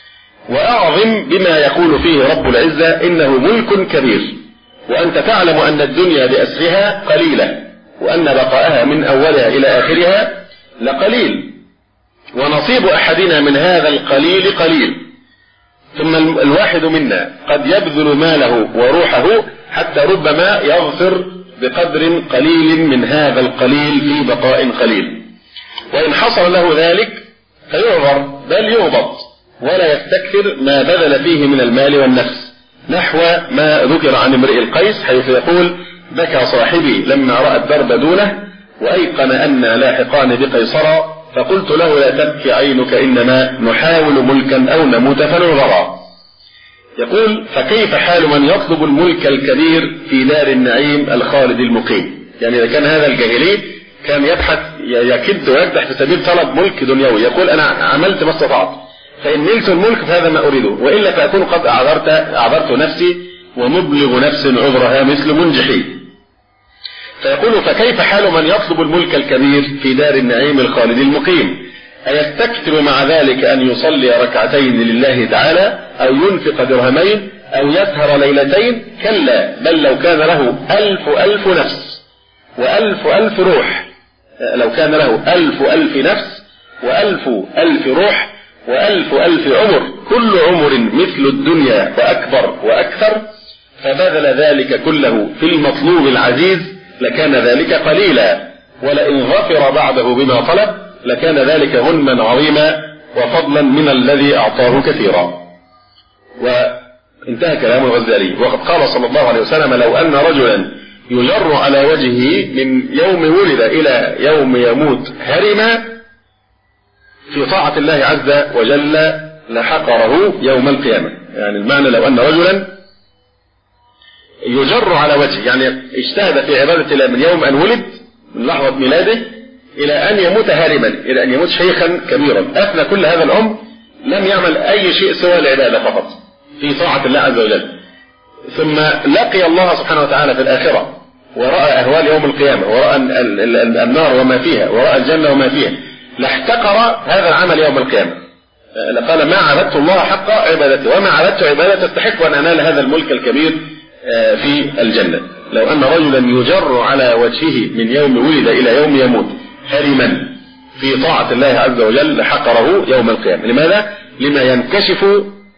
وأعظم بما يقول فيه رب العزة: إنه ملك كبير، وأنت تعلم أن الدنيا بأسرها قليلة، وأن بقاءها من أولها إلى آخرها لقليل، ونصيب أحدنا من هذا القليل قليل. ثم الواحد منا قد يبذل ماله وروحه حتى ربما يغفر بقدر قليل من هذا القليل في بقاء قليل، وإن حصل له ذلك فيعذر بل يغبط، ولا يستكثر ما بذل فيه من المال والنفس، نحو ما ذكر عن امرئ القيس حيث يقول: بكى صاحبي لما رأى الدرب دونه وأيقن أن لاحقان بقيصرا، فقلت له: لا تبكي عينك، إنما نحاول ملكا أو نموت فننظرا. يقول: فكيف حال من يطلب الملك الكبير في دار النعيم الخالد المقيم؟ يعني إذا كان هذا الجاهلي كان يبحث يكد ويكدح في سبيل طلب ملك دنيوي، يقول: أنا عملت ما استطعت، فإن نلت الملك فهذا ما أريده، وإلا فأكون قد أعذرت نفسي، ومبلغ نفس عذرها مثل منجحي. فيقول: فكيف حال من يطلب الملك الكبير في دار النعيم الخالد المقيم؟ أيستكثر مع ذلك أن يصلي ركعتين لله تعالى، أو ينفق درهمين، أو يسهر ليلتين؟ كلا، بل لو كان له 1000 نفس و1000 روح، لو كان له 1000 نفس و1000 روح و1000 عمر، كل عمر مثل الدنيا وأكبر وأكثر، فبذل ذلك كله في المطلوب العزيز لكان ذلك قليلا، ولئن غفر بعده بما طلب لكان ذلك غنما عظيما وفضلا من الذي أعطاه كثيرا. انتهى كلام الغزالي. وقد قال صلى الله عليه وسلم: لو أن رجلا يجر على وجهه من يوم ولد إلى يوم يموت هرما في طاعة الله عز وجل لحقره يوم القيامة. يعني المعنى لو أن رجلا يجر على وجهه، يعني اجتهد في عبادة الله من يوم أن ولد من لحظة ميلاده إلى أن يموت هارما، إلى أن يموت شيخا كبيرا، أثنى كل هذا العمر لم يعمل أي شيء سوى العبادة فقط في طاعة الله عز وجل، ثم لقي الله سبحانه وتعالى في الآخرة ورأى أهوال يوم القيامة، ورأى النار وما فيها، ورأى الجنة وما فيها، لاحتقر هذا العمل يوم القيامة. قال: ما عبدت الله حق عبادته، وما عبدت عبادة تستحق أن أنال هذا الملك الكبير في الجنة. لو أن رجلا يجر على وجهه من يوم ولد إلى يوم يموت هرما في طاعة الله عز وجل لحقره يوم القيامة. لماذا؟ لما ينكشف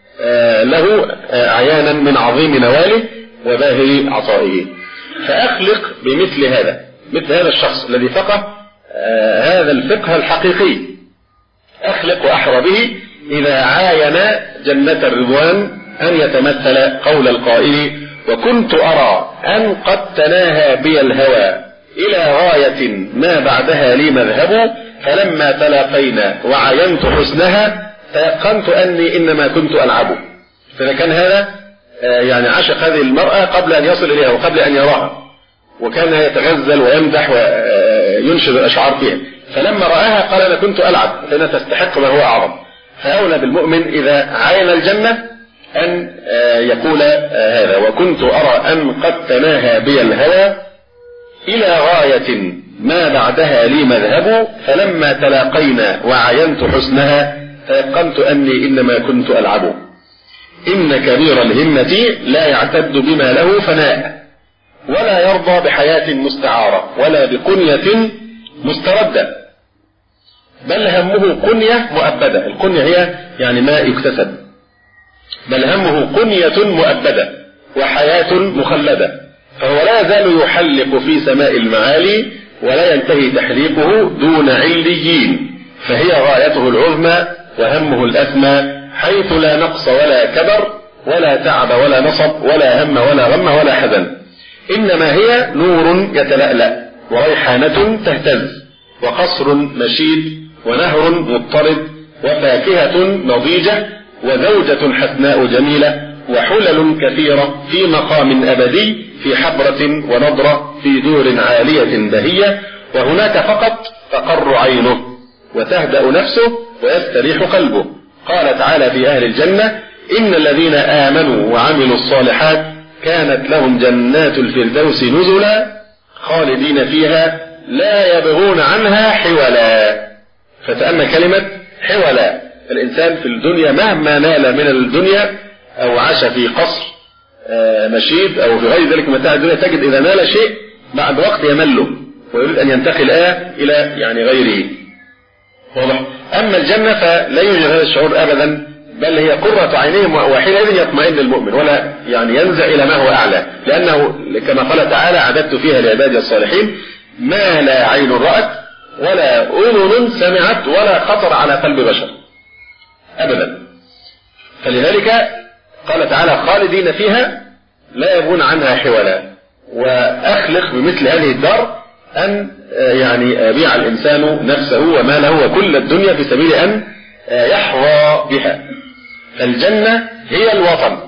له عيانا من عظيم نواله وباهر عطائه. فأخلق بمثل هذا، مثل هذا الشخص الذي فقه هذا الفقه الحقيقي، أخلق وأحرى به إذا عاين جنة الرضوان أن يتمثل قول القائل: وكنت أرى أن قد تناهى بي الهوى إلى غاية ما بعدها لي مذهب، فلما تلاقينا وعينت حسنها تيقنت أني إنما كنت ألعب. فإذا كان هذا يعني عشق هذه المرأة قبل أن يصل إليها وقبل أن يراها، وكان يتغزل ويمدح وينشد الأشعار فيها، فلما رآها قال: أنا كنت ألعب، فإنها تستحق ما هو أعظم. فأولى بالمؤمن إذا عاين الجنة أن يقول هذا: وكنت أرى أن قد تناهى بي الهوى إلى غاية ما بعدها لي مذهب، فلما تلاقينا وعينت حسنها تيقنت أني إنما كنت ألعب. إن كبير الهمة لا يعتد بما له فناء، ولا يرضى بحياة مستعارة ولا بقنية مستردة، بل همه قنية مؤبدة. القنية هي يعني ما يكتسب، بل همه قنية مؤبدة وحياة مخلدة، فهو لا يزال يحلق في سماء المعالي ولا ينتهي تحليقه دون عليين، فهي غايته العظمى وهمه الأسمى، حيث لا نقص ولا كبر ولا تعب ولا نصب ولا هم ولا غم ولا حزن، إنما هي نور يتلألأ وريحانة تهتز وقصر مشيد ونهر مضطرد وفاكهة نضيجة وزوجة حسناء جميلة وحلل كثيرة في مقام أبدي في حبرة ونضرة في دور عالية بهية، وهناك فقط تقر عينه وتهدأ نفسه ويستريح قلبه. قال تعالى في أهل الجنة: إن الذين آمنوا وعملوا الصالحات كانت لهم جنات الفردوس نزلا خالدين فيها لا يبغون عنها حولا. فتأمل كلمة حولا. الإنسان في الدنيا مهما نال من الدنيا أو عاش في قصر مشيد أو في غير ذلك متاع الدنيا، تجد إذا نال شيء بعد وقت يمله ويريد أن ينتقل إلى يعني غيره. واضح؟ أما الجنة فلا يوجد هذا الشعور أبدا، بل هي قرة عينهم، وحينئذ يطمئن المؤمن ولا يعني ينزع إلى ما هو أعلى، لأنه كما قال تعالى: أعددت فيها لعبادي الصالحين ما لا عين رأت ولا أذن سمعت ولا خطر على قلب بشر أبدا. فلذلك قال تعالى: خالدين فيها لا يبغون عنها حولا. وأخلق بمثل هذه الدار أن يعني يبيع الإنسان نفسه وماله وكل الدنيا في سبيل أن يحظى بها. الجنة هي الوطن،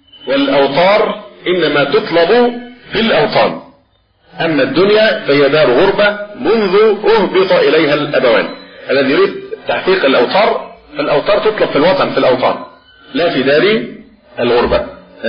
والأوطار إنما تطلب في الأوطان، أما الدنيا فهي دار غربة منذ أهبط إليها الأبوان. الذي يريد تحقيق الأوطار فالأوطار تطلب في الوطن، في الأوطان، لا في دار الغربة،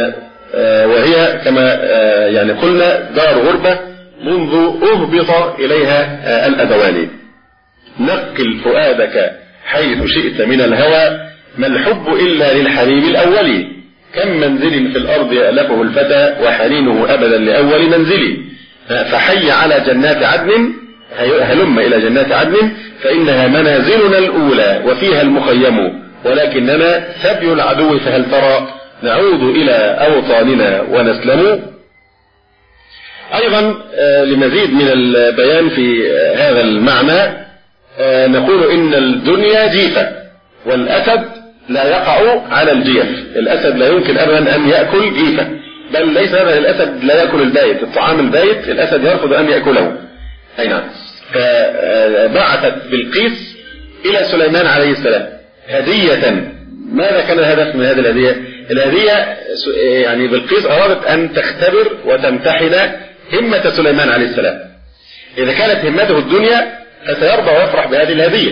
وهي كما يعني قلنا دار غربة منذ أهبط إليها الأبوان. نقل فؤادك حيث شئت من الهوى، ما الحب إلا للحبيب الأول، كم منزل في الأرض يألفه الفتى وحنينه أبدا لأول منزل، فحي على جنات عدن، هلم إلى جنات عدن فإنها منازلنا الأولى وفيها المخيم، ولكننا سبي العدو فهل ترى نعود إلى أوطاننا ونسلم. أيضا لمزيد من البيان في هذا المعنى نقول إن الدنيا جيفة والأسد لا يقع على الجيف. الأسد لا يمكن أبدا أن يأكل جيفة، بل ليس هذا الأسد لا يأكل البايت، الطعام البايت الأسد يرفض أن يأكله. أي نعم. فبعثت بلقيس إلى سليمان عليه السلام هدية. ماذا كان الهدف من هذه الهدية؟ الهدية يعني بلقيس أرادت أن تختبر وتمتحن همة سليمان عليه السلام. إذا كانت همته الدنيا فسيرضى ويفرح بهذه الهدية.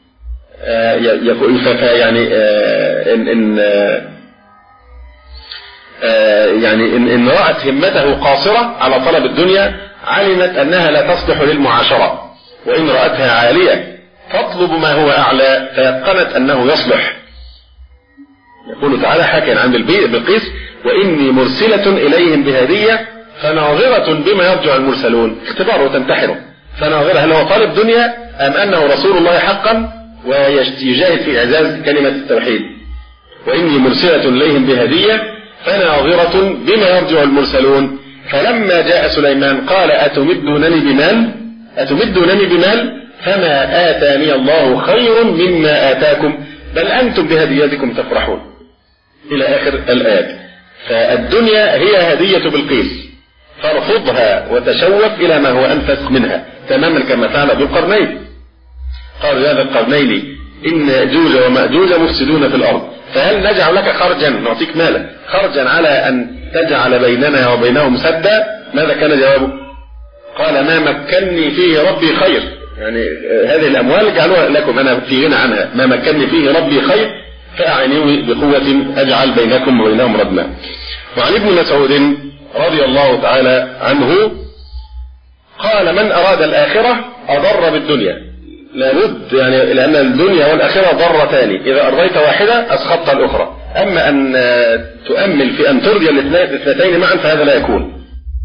إن رأت همته قاصرة على طلب الدنيا علمت أنها لا تصلح للمعاشرة، وإن رأتها عالية تطلب ما هو أعلى فيقنت أنه يصلح. يقول تعالى حكيا عن بلقيس: وإني مرسلة إليهم بهدية فناظرة بما يرجع المرسلون. اختبار وتمتحنه، فناظرة هل هو طالب دنيا أم أنه رسول الله حقا ويجاهد في إعزاز كلمة التوحيد. وإني مرسلة إليهم بهدية فناظرة بما يرجع المرسلون. فلما جاء سليمان قال: أتمدونني بمال فما آتاني الله خير مما آتاكم بل أنتم بهديتكم تفرحون، إلى آخر الآيات. فالدنيا هي هدية بلقيس، فارفضها وتشوف إلى ما هو أنفس منها، تماما كما فعل ذو القرنين. قال يا ذا القرنين إن يأجوج ومأجوج مفسدون في الأرض فهل نجعل لك خرجا، نعطيك مالا، خرجا على أن تجعل بيننا وبينهم سدا؟ ماذا كان جوابه؟ قال: ما مكنني فيه ربي خير. يعني هذه الأموال جعلوها لكم، أنا في غنى عنها. ما مكنني فيه ربي خير فأعينوني بقوة أجعل بينكم وبينهم ردما. وعن ابن مسعود رضي الله تعالى عنه قال: من أراد الآخرة أضر بالدنيا. لابد يعني، لأن الدنيا والآخرة ضرتان، إذا أرضيت واحدة أسخطت الأخرى. أما أن تؤمل في أن ترضي الاثنتين معا فهذا لا يكون.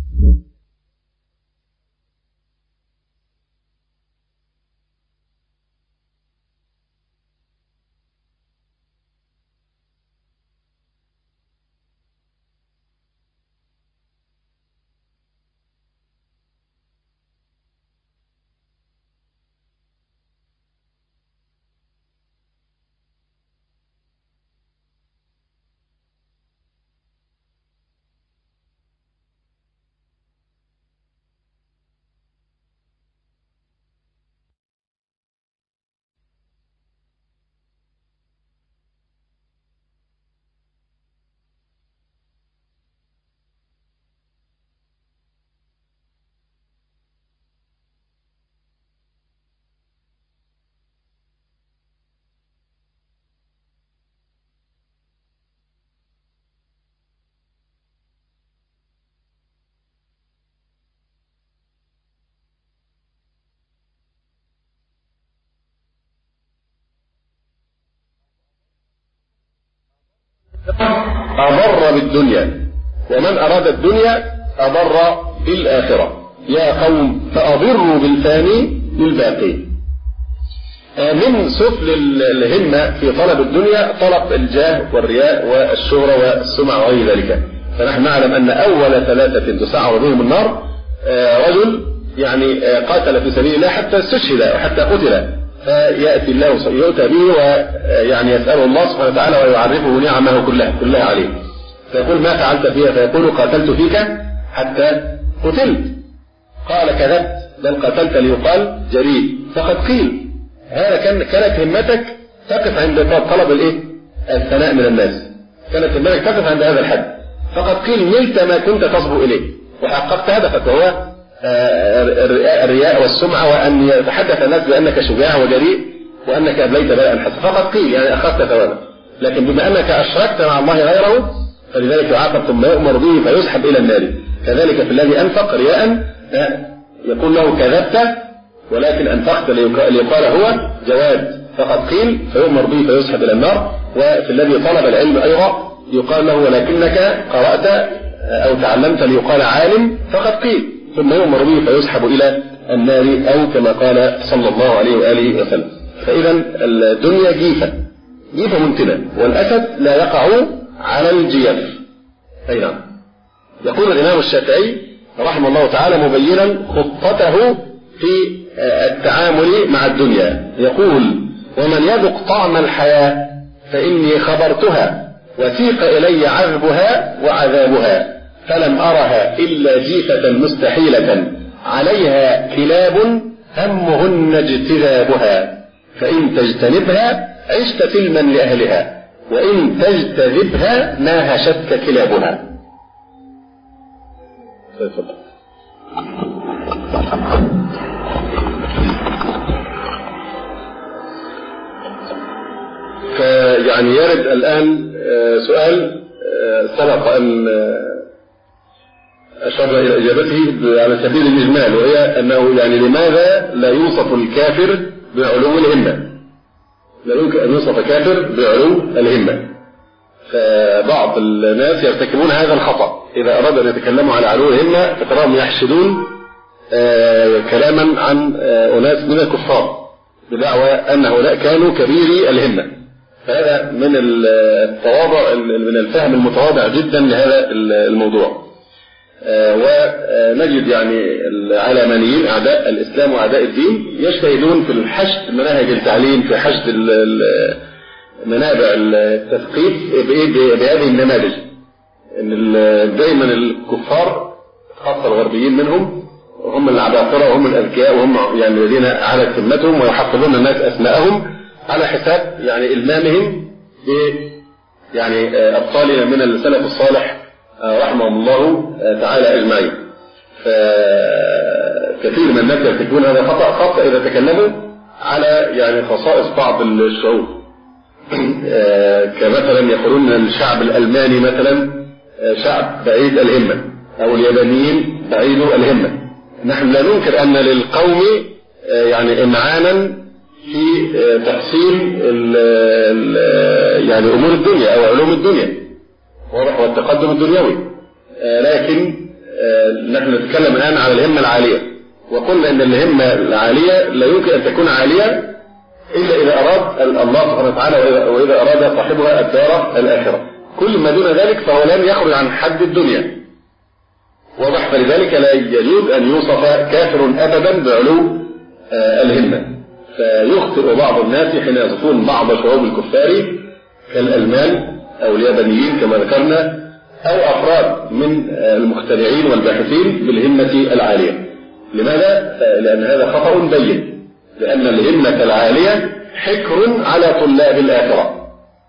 أضر بالدنيا، ومن أراد الدنيا أضر بالآخرة. يا قوم فأضروا بالفاني للباقي. من سفل الهمة في طلب الدنيا طلب الجاه والرياء والشهرة والسمعة وغير ذلك. فنحن نعلم أن أول 3 تسعر بهم النار رجل يعني قاتل في سبيل الله حتى استشهد وحتى قتل، فيأتي الله يؤتى به ويعني يسأله الله سبحانه وتعالى ويعرفه نعمه كلها عليه، فيقول: ما فعلت فيها؟ فيقول: قاتلت فيك حتى قتلت. قال: كذبت، بل قاتلت ليقال جريء فقد قيل. هذا كانت همتك تقف عند طلب الثناء من الناس، كانت همتك تقف عند هذا الحد، فقد قيل نلت ما كنت تصبو إليه وحققت هدفك، وهو الرياء والسمعة، وأن يتحدث الناس بأنك شجاع وجريء وأنك أبليت بلاء حسنا، فقد قيل يعني أخذت ثوابا. لكن بما أنك أشركت مع الله غيره فلذلك يعاقب ثم يؤمر به فيسحب إلى النار. كذلك في الذي أنفق رياء يقول له كذبت ولكن أنفقت ليقال هو جواد، فقد قيل فيؤمر به فيسحب إلى النار. وفي الذي طلب العلم أيضا يقال له ولكنك قرأت أو تعلمت ليقال عالم، فقد قيل ثم يؤمر به فيسحب إلى النار، أو كما قال صلى الله عليه وآله وسلم. فإذا الدنيا جيفة منتنة، والأسد لا يقع على الجيف. أي نعم. يقول الإمام الشافعي رحمه الله تعالى مبينا خطته في التعامل مع الدنيا، يقول: ومن يذق طعم الحياة فإني خبرتها وثيق إلي عذبها وعذابها فلم أرها إلا جيفة مستحيلة عليها كلاب همهن اجتذابها فإن تجتنبها عشت سلما لأهلها وإن تجتذبها ناهشتك كلابها. فيعني يرد الآن سؤال سبق أن أشار إلى إجابته على سبيل الإجمال، وهي أنه يعني لماذا لا يوصف الكافر بعلو الهمة؟ لا يمكن أن يوصف كافر بعلو الهمة. فبعض الناس يرتكبون هذا الخطأ إذا أرادوا أن يتكلموا على علو الهمة فتراهم يحشدون كلاما عن أناس من الكفار بدعوى أن هؤلاء كانوا كبيري الهمة. فهذا من التواضع، من الفهم المتواضع جدا لهذا الموضوع. ونجد يعني العلمانيين أعداء الإسلام وأعداء الدين يجتهدون في الحشد مناهج التعليم، في حشد منابع التثقيف بهذه النماذج. إن دائما الكفار خاصة الغربيين منهم هم العباقرة وهم الأذكياء وهم يعني الذين علت همتهم ويحفظون الناس أسماءهم على حساب يعني إلمامهم ب يعني أبطالنا من السلف الصالح رحمهم الله تعالى أجمعين. فكثير من الناس يرتكبون هذا خطأ، خاصة إذا تكلموا على يعني خصائص بعض الشعوب كمثلا يقولون الشعب الألماني مثلا شعب بعيد الهمة أو اليابانيين بعيد الهمة. نحن لا ننكر أن للقوم يعني إمعانا في تحصيل يعني أمور الدنيا أو علوم الدنيا واضح والتقدم الدنيوي، لكن نحن نتكلم الآن على الهمة العالية، وقلنا أن الهمة العالية لا يمكن أن تكون عالية إلا إذا أراد الله سبحانه وتعالى وإذا أراد صاحبها الدار الآخرة. كل ما دون ذلك فهو لن يخرج عن حد الدنيا واضح. فلذلك لا يجوز أن يوصف كافر أبدا بعلو الهمة. فيخطئ بعض الناس حين يصفون بعض شعوب الكفار كالألمان أو اليابانيين كما ذكرنا أو أفراد من المخترعين والباحثين بالهمة العالية. لماذا؟ لأن هذا خطأ بين، لأن الهمة العالية حكر على طلاب الآخرة،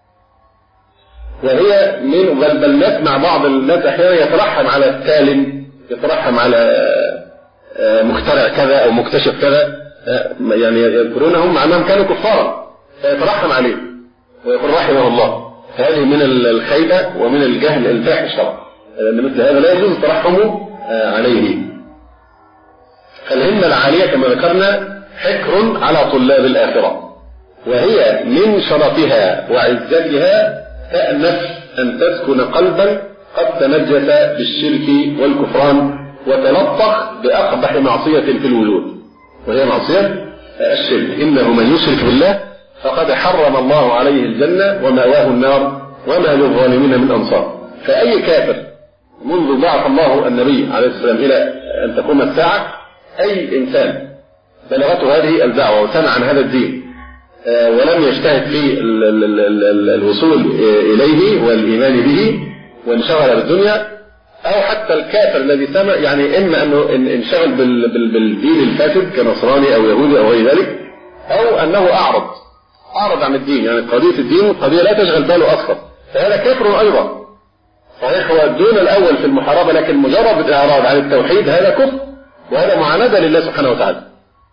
وهي من بل نسمع بعض الناس أحيانا يترحم على التالم، يترحم على مخترع كذا أو مكتشف كذا، يعني يذكرونهم مع أنهم كانوا كفارا فيترحم عليه ويقول رحمه الله. هذه من الخيبة ومن الجهل الفاحش طبعا، لأن مثل هذا لا يجوز الترحم عليه. فالهمة العالية كما ذكرنا حكر على طلاب الآخرة، وهي من شرفها وعزتها تأنف أن تسكن قلبا قد تنجس بالشرك والكفران وتلطخ بأقبح معصية في الوجود، وهي معصية الشرك. إنه من يشرك بالله فقد حرم الله عليه الجنة ومأواه النار وما للظالمين من أنصار. فأي كافر منذ بعث الله النبي عليه السلام إلى أن تقوم الساعة، أي إنسان بلغته هذه الدعوة وسمع عن هذا الدين ولم يجتهد في الوصول إليه والإيمان به وانشغل بالدنيا، أو حتى الكافر الذي سمع يعني إما أنه انشغل بالدين الفاسد كنصراني أو يهودي أو غير ذلك، أو أنه أعرض عن الدين، يعني قضية الدين قضية لا تشغل باله أصلا، فهذا كافر أيضا. صحيح هو دون الأول في المحاربة، لكن مجرد الإعراض عن التوحيد هذا كفر، وهذا معاندة لله سبحانه وتعالى.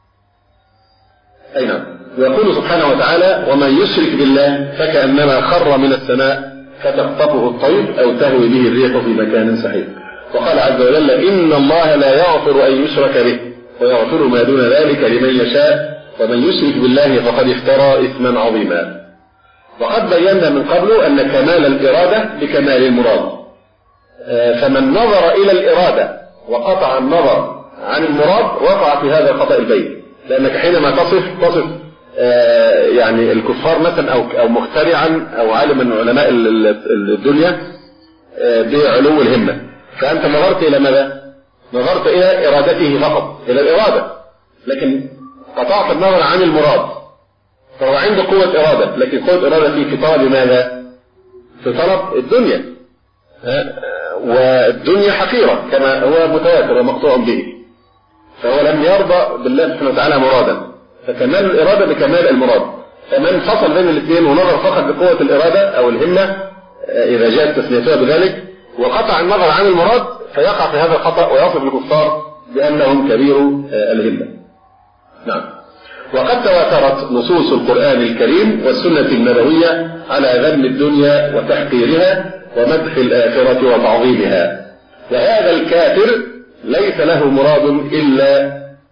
أي نعم. ويقول سبحانه وتعالى ومن يشرك بالله فكأنما خر من السماء فتخطفه الطير أو تهوي به الريح في مكان سحيق. وقال عز وجل إن الله لا يغفر أن يشرك به ويغفر ما دون ذلك لمن يشاء ومن يشرك بالله فقد افترى إثما عظيما. وقد بينا من قبل أن كمال الإرادة بكمال المراد، فمن نظر إلى الإرادة وقطع النظر عن المراد وقع في هذا الخطأ البين. لأنك حينما تصف يعني الكفار مثلا أو مخترعا أو عالما من علماء الدنيا بعلو الهمة، فأنت نظرت إلى ماذا؟ نظرت إلى إرادته فقط، إلى الإرادة، لكن قطعت النظر عن المراد. فهو عنده قوة إرادة، لكن قوة إرادة في طلب ماذا؟ في طلب الدنيا، والدنيا حقيرة كما هو متواتر ومقطوع به، فهو لم يرضى بالله سبحانه وتعالى مرادا، فكمال الإرادة بكمال المراد. فمن فصل بين الاثنين ونظر فقط بقوة الإرادة أو الهمة إذا جاءت تسميتها بذلك وقطع النظر عن المراد، فيقع في هذا الخطأ ويصف الكفار بأنهم كبير الهمة. نعم. وقد تواترت نصوص القرآن الكريم والسنة النبوية على ذم الدنيا وتحقيرها ومدح الآخرة وتعظيمها، وهذا الكافر ليس له مراد إلا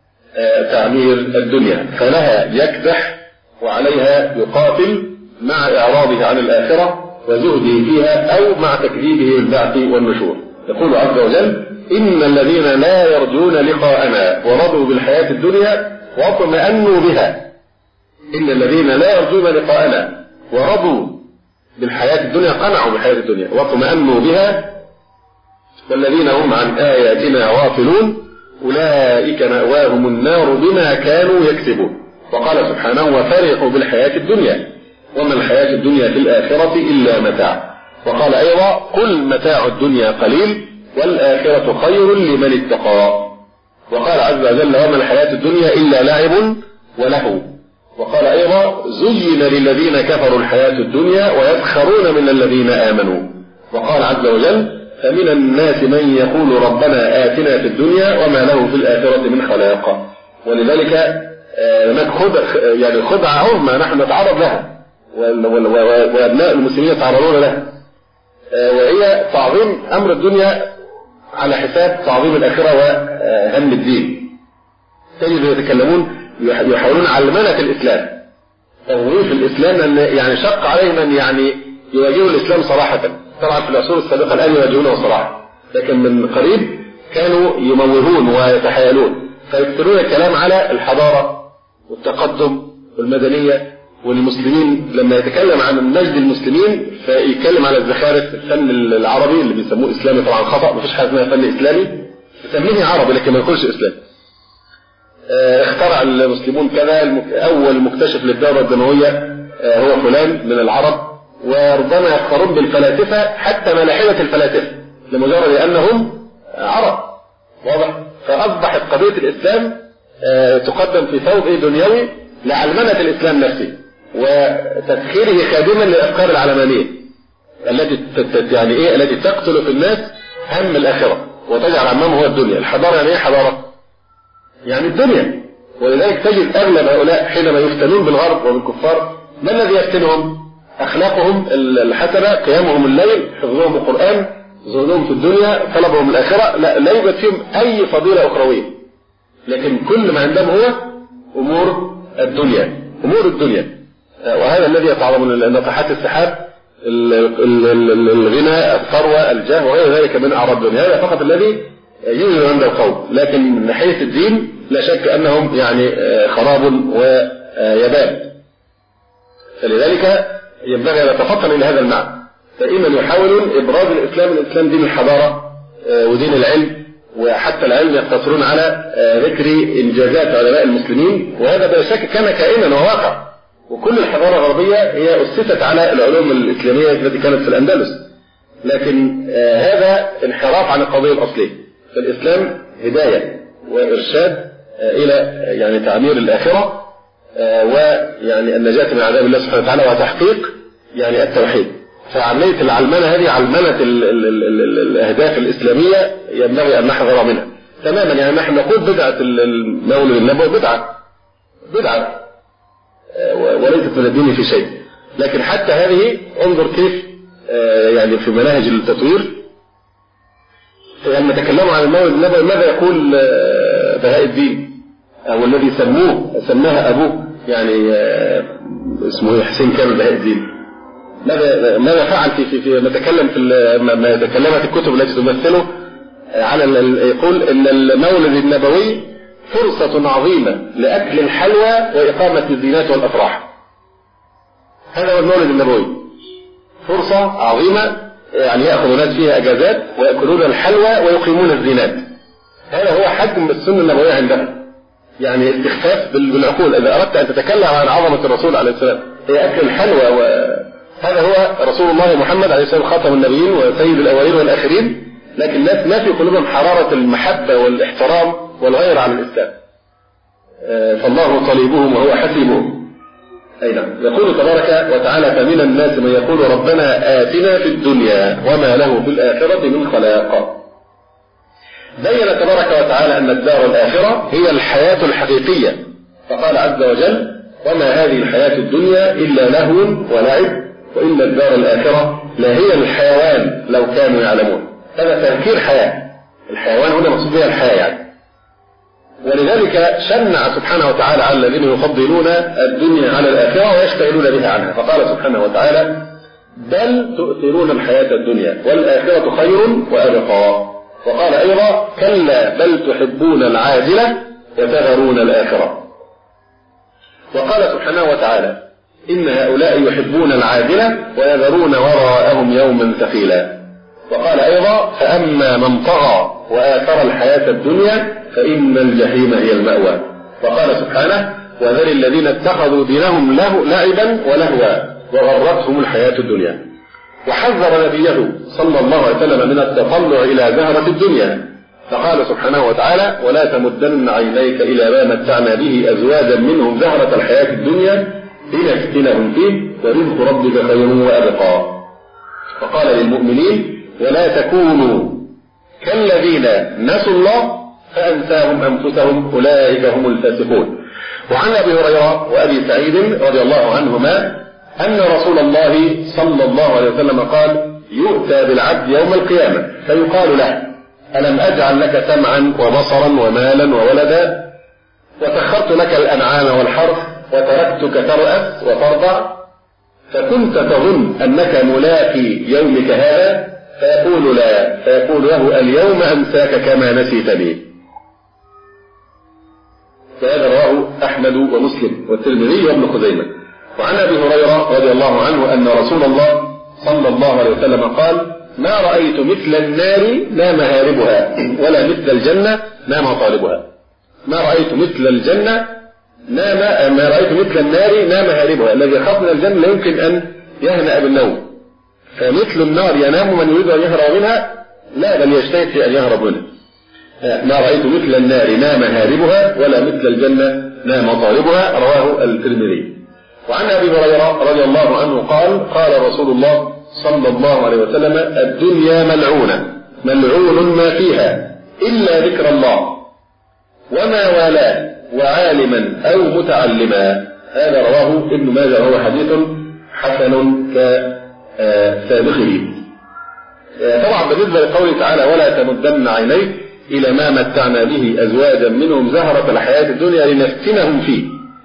تعمير الدنيا، فلها يكدح وعليها يقاتل مع إعراضه عن الآخرة وزهده فيها أو مع تكذيبه بالبعث والنشور. يقول عز وجل: إن الذين لا يرجون لقاءنا ورضوا بالحياة الدنيا واطمأنوا بها. إن الذين لا يرجون لقاءنا ورضوا بالحياة الدنيا، قنعوا بالحياة الدنيا واطمأنوا بها، والذين هم عن آياتنا غافلون أولئك مأواهم النار بما كانوا يكسبون. وقال سبحانه: وفرحوا بالحياة الدنيا وما الحياة الدنيا في الآخرة إلا متاع. وقال أيضا: قل متاع الدنيا قليل والآخرة خير لمن اتقى. وقال عز وجل: وما الحياة الدنيا إلا لعب ولهو. وقال أيضا: زين للذين كفروا الحياة الدنيا ويسخرون من الذين آمنوا. وقال عز وجل: فمن الناس من يقول ربنا آتنا في الدنيا وما له في الآخرة من خلاق. ولذلك هناك خدعة عظمى نحن نتعرض لها وأبناء المسلمين يتعرضون لها، وهي تعظيم أمر الدنيا على حساب تعظيم الآخرة وهم الدين. تجد يتكلمون يحاولون علمنة الإسلام، توظيف الإسلام، أن يعني شق عليهم أن يواجهوا الإسلام صراحة. طبعا في العصور السابقة الآن يواجهونه صراحة، لكن من قريب كانوا يموهون ويتحايلون، فيكثرون الكلام على الحضارة والتقدم والمدنية والمسلمين. لما يتكلم عن مجد المسلمين فيتكلم على الزخارف، الفن العربي اللي بيسموه إسلامي، طبعا خطأ، مفيش حاجة اسمها فن إسلامي، يسميه عربي لكن ما يقولش إسلام. اخترع المسلمون كذا، أول مكتشف للدورة الدموية هو فلان من العرب، وربما يختارون بالفلاسفة حتى ملاحدة الفلاسفة لمجرد أنهم عرب. واضح؟ فأصبحت قضية الإسلام تقدم في ثوب دنيوي لعلمنة الإسلام نفسه وتسخيره خادما للأفكار العلمانية التي تقتل في الناس هم الآخرة وتجعل عمهم هو الدنيا. الحضارة يعني إيه حضارة؟ يعني الدنيا. ولذلك تجد أغلب هؤلاء حينما يفتنون بالغرب وبالكفار، ما الذي يفتنهم؟ أخلاقهم الحسنة، قيامهم الليل، حفظهم القرآن، زهدهم في الدنيا، طلبهم الآخرة، لا يوجد فيهم أي فضيلة أخروية، لكن كل ما عندهم هو أمور الدنيا، أمور الدنيا. وهذا الذي يتعرضون ناطحات السحاب، الغنى، الثروة، الجاه وغير ذلك من أعراض الدنيا. هذا فقط الذي يوجد عند القوم، لكن من ناحية الدين لا شك أنهم خراب ويبال. فلذلك ينبغي أن نتفطن إلى هذا المعنى. فإما يحاولون إبراز الإسلام دين الحضارة ودين العلم، وحتى العلم يقتصرون على ذكر إنجازات علماء المسلمين، وهذا بلا شك كان كائنا وواقع. وكل الحضارة الغربية هي أسست على العلوم الإسلامية التي كانت في الأندلس، لكن هذا انحراف عن القضية الأصلية. فالإسلام هداية وإرشاد إلى تعمير الآخرة النجاة من عذاب الله سبحانه وتعالى وتحقيق التوحيد. فعملية العلمنة هذه علمنة الأهداف الإسلامية ينبغي أن نحذر منها تماما. نحن نقول بدعة المولد النبوي بدعة وليست من الدين في شيء، لكن حتى هذه انظر كيف في مناهج التطوير لما تكلموا عن المولد النبوي ماذا يقول بهاء الدين أو الذي سماها أبوه اسمه حسين كامل بهاء الدين. ماذا فعل في نتكلم في ما تكلمت الكتب التي تمثله على يقول ان المولد النبوي فرصة عظيمة لأكل الحلوى وإقامة الزينات والأفراح. هذا هو المولد النبوي، فرصة عظيمة يأخذ الناس فيها أجازات ويأكلون الحلوى ويقيمون الزينات. هذا هو حجم السنة النبوية عندنا. يعني استخفاف بالعقول. إذا أردت أن تتكلم عن عظمة الرسول عليه السلام هي أكل الحلوى، وهذا هو رسول الله محمد عليه السلام خاتم النبيين وسيد الأولين والآخرين، لكن الناس ما في قلوبهم حرارة المحبة والاحترام والغير على الإسلام. فالله صليبهم وهو حسيبهم. أي نعم. يقول تبارك وتعالى: فمن الناس من يقول ربنا آتنا في الدنيا وما له في الآخرة من خلاق. بين تبارك وتعالى أن الدار الآخرة هي الحياة الحقيقية، فقال عز وجل: وما هذه الحياة الدنيا إلا لهو ولعب وإن الدار الآخرة لهي الحيوان لو كانوا يعلمون. هذا تذكير حياة. الحيوان هنا مقصود بها الحياة يعني. ولذلك شنع سبحانه وتعالى على الذين يفضلون الدنيا على الآخرة ويشتغلون بها عنها، فقال سبحانه وتعالى: بل تؤثرون الحياة الدنيا والآخرة خير وأبقى. وقال أيضا: كلا بل تحبون العاجلة وتذرون الآخرة. وقال سبحانه وتعالى: إن هؤلاء يحبون العاجلة ويذرون وراءهم يوما ثقيلا. وقال أيضا: فأما من طغى وآثر الحياة الدنيا فإن الجحيم هي المأوى. وقال سبحانه: وذر الذين اتخذوا دينهم لعبا ولهوا وغرتهم الحياة الدنيا. وحذر نبيه صلى الله عليه وسلم من التطلع إلى زهرة الدنيا، فقال سبحانه وتعالى: ولا تمدن عينيك إلى ما متعنا به أزواجا منهم زهرة الحياة الدنيا لنفتنهم فيه ورزق ربك خير وأبقى. فقال للمؤمنين: ولا تكونوا كالذين نسوا الله فأنساهم أنفسهم أولئك هم الفاسقون. وعن أبي هريرة وأبي سعيد رضي الله عنهما أن رسول الله صلى الله عليه وسلم قال: يؤتى بالعبد يوم القيامة فيقال له: ألم أجعل لك سمعا وبصرا ومالا وولدا وسخرت لك الأنعام والحرث وتركتك ترأس وترضع فكنت تظن أنك ملاقي يومك هذا؟ فيقول لا، فيقول له: اليوم أنساك كما نسيتني. فهذا رواه أحمد ومسلم والترمذي وابن خزيمة. وعن أبي هريرة رضي الله عنه أن رسول الله صلى الله عليه وسلم قال: ما رأيت مثل النار نام هاربها ولا مثل الجنة نام طالبها. ما رأيت مثل الجنة ما رأيت مثل النار نام هاربها. الذي خاف من الجنة لا يمكن أن يهنأ بالنوم، فمثل النار ينام من يريد أن يهرب منها، لا بل يجتهد في أن يهرب منها. ما رأيت مثل النار نام هاربها ولا مثل الجنة نام طالبها. رواه الترمذي. وعن أبي هريرة رضي الله عنه قال: قال رسول الله صلى الله عليه وسلم: الدنيا ملعونة ملعون ما فيها إلا ذكر الله وما والاه وعالما أو متعلما. هذا رواه ابن ماجه وهو حديث حسن كسابقه. طبعا بالنسبة لقوله تعالى: ولا تمدن عينيك إلى ما متعنا به أزواجا منهم زهرة الحياة الدنيا لنفتنهم فيه.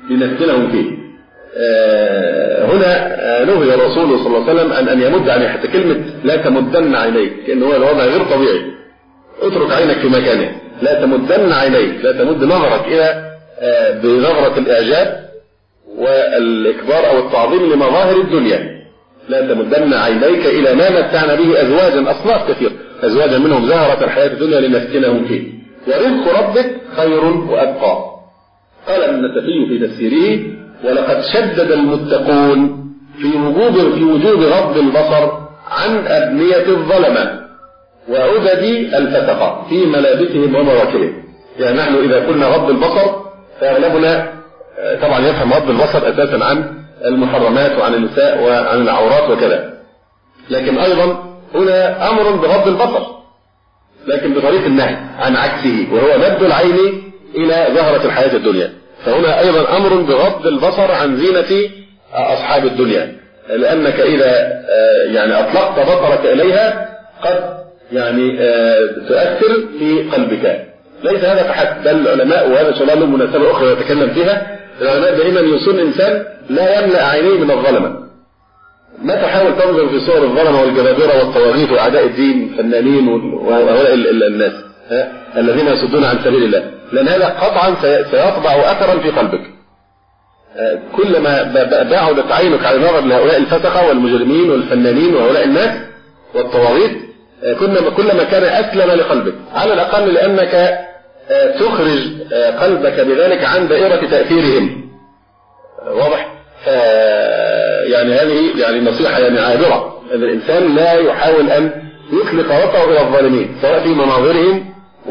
هنا نهي الرسول صلى الله عليه وسلم أن يمد عينيه، حتى كلمة لا تمدن عينيك كأنه هو الوضع غير طبيعي. اترك عينك في مكانه، لا تمدن عينيك، لا تمد نظرك إلى بنظرة الإعجاب والإكبار أو التعظيم لمظاهر الدنيا. لا تمدن عينيك إلى ما متعنا به أزواجا، أصناف كثير، أزواجا منهم زهرة الحياة الدنيا لنفتنهم فيه ورزق ربك خير وأبقى. قال ابن النسفي في تفسيره: ولقد شدد المتقون في وجوب غض البصر عن أبنية الظلمة وعدد الفتقة في ملابسهم ومواكبهم. يعني نحن إذا قلنا غض البصر فأغلبنا طبعا يفهم غض البصر أساسا عن المحرمات وعن النساء وعن العورات وكذا، لكن أيضا هنا أمر بغض البصر لكن بطريق النهي عن عكسه، وهو مد العين إلى زهرة الحياة الدنيا. فهنا أيضا أمر بغض البصر عن زينة أصحاب الدنيا، لأنك إذا يعني أطلقت بصرك إليها قد يعني تؤثر في قلبك. ليس هذا فحسب، بل العلماء، وهذا إن شاء الله له مناسبة أخرى يتكلم فيها، العلماء دائما يوصون الإنسان لا يملأ عينيه من الظلمة. ما تحاول تنظر في صور الظلمة والجبابرة والطواغيت وأعداء الدين الفنانين وهؤلاء الناس الذين يصدون عن سبيل الله، لأن هذا قطعا سيطبع أثرا في قلبك. كلما بعدت عينك عن النظر لهؤلاء الفسقة والمجرمين والفنانين وهؤلاء الناس والطواغيت كلما كان أسلم لقلبك، على الأقل لأنك تخرج قلبك بذلك عن دائرة تأثيرهم. واضح؟ يعني هذه يعني نصيحة يعني عابرة، أن الإنسان لا يحاول أن يطلق وطأه إلى الظالمين سواء في مناظرهم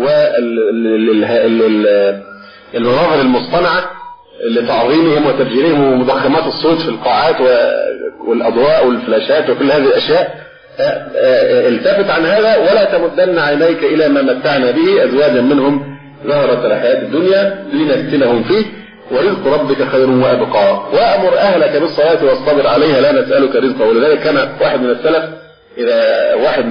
والمناظر المصطنعة لتعظيمهم وتبجيلهم ومضخمات الصوت في القاعات والأضواء والفلاشات وكل هذه الأشياء. التفت عن هذا ولا تمدن عينيك إلى ما متعنا به أزواجا منهم زهرة الحياة الدنيا لنفتنهم فيه ورزق ربك خير وأبقى وأمر أهلك بالصلاة واصطبر عليها لا نسألك رزقا. ولذلك كان واحد من السلف إذا واحد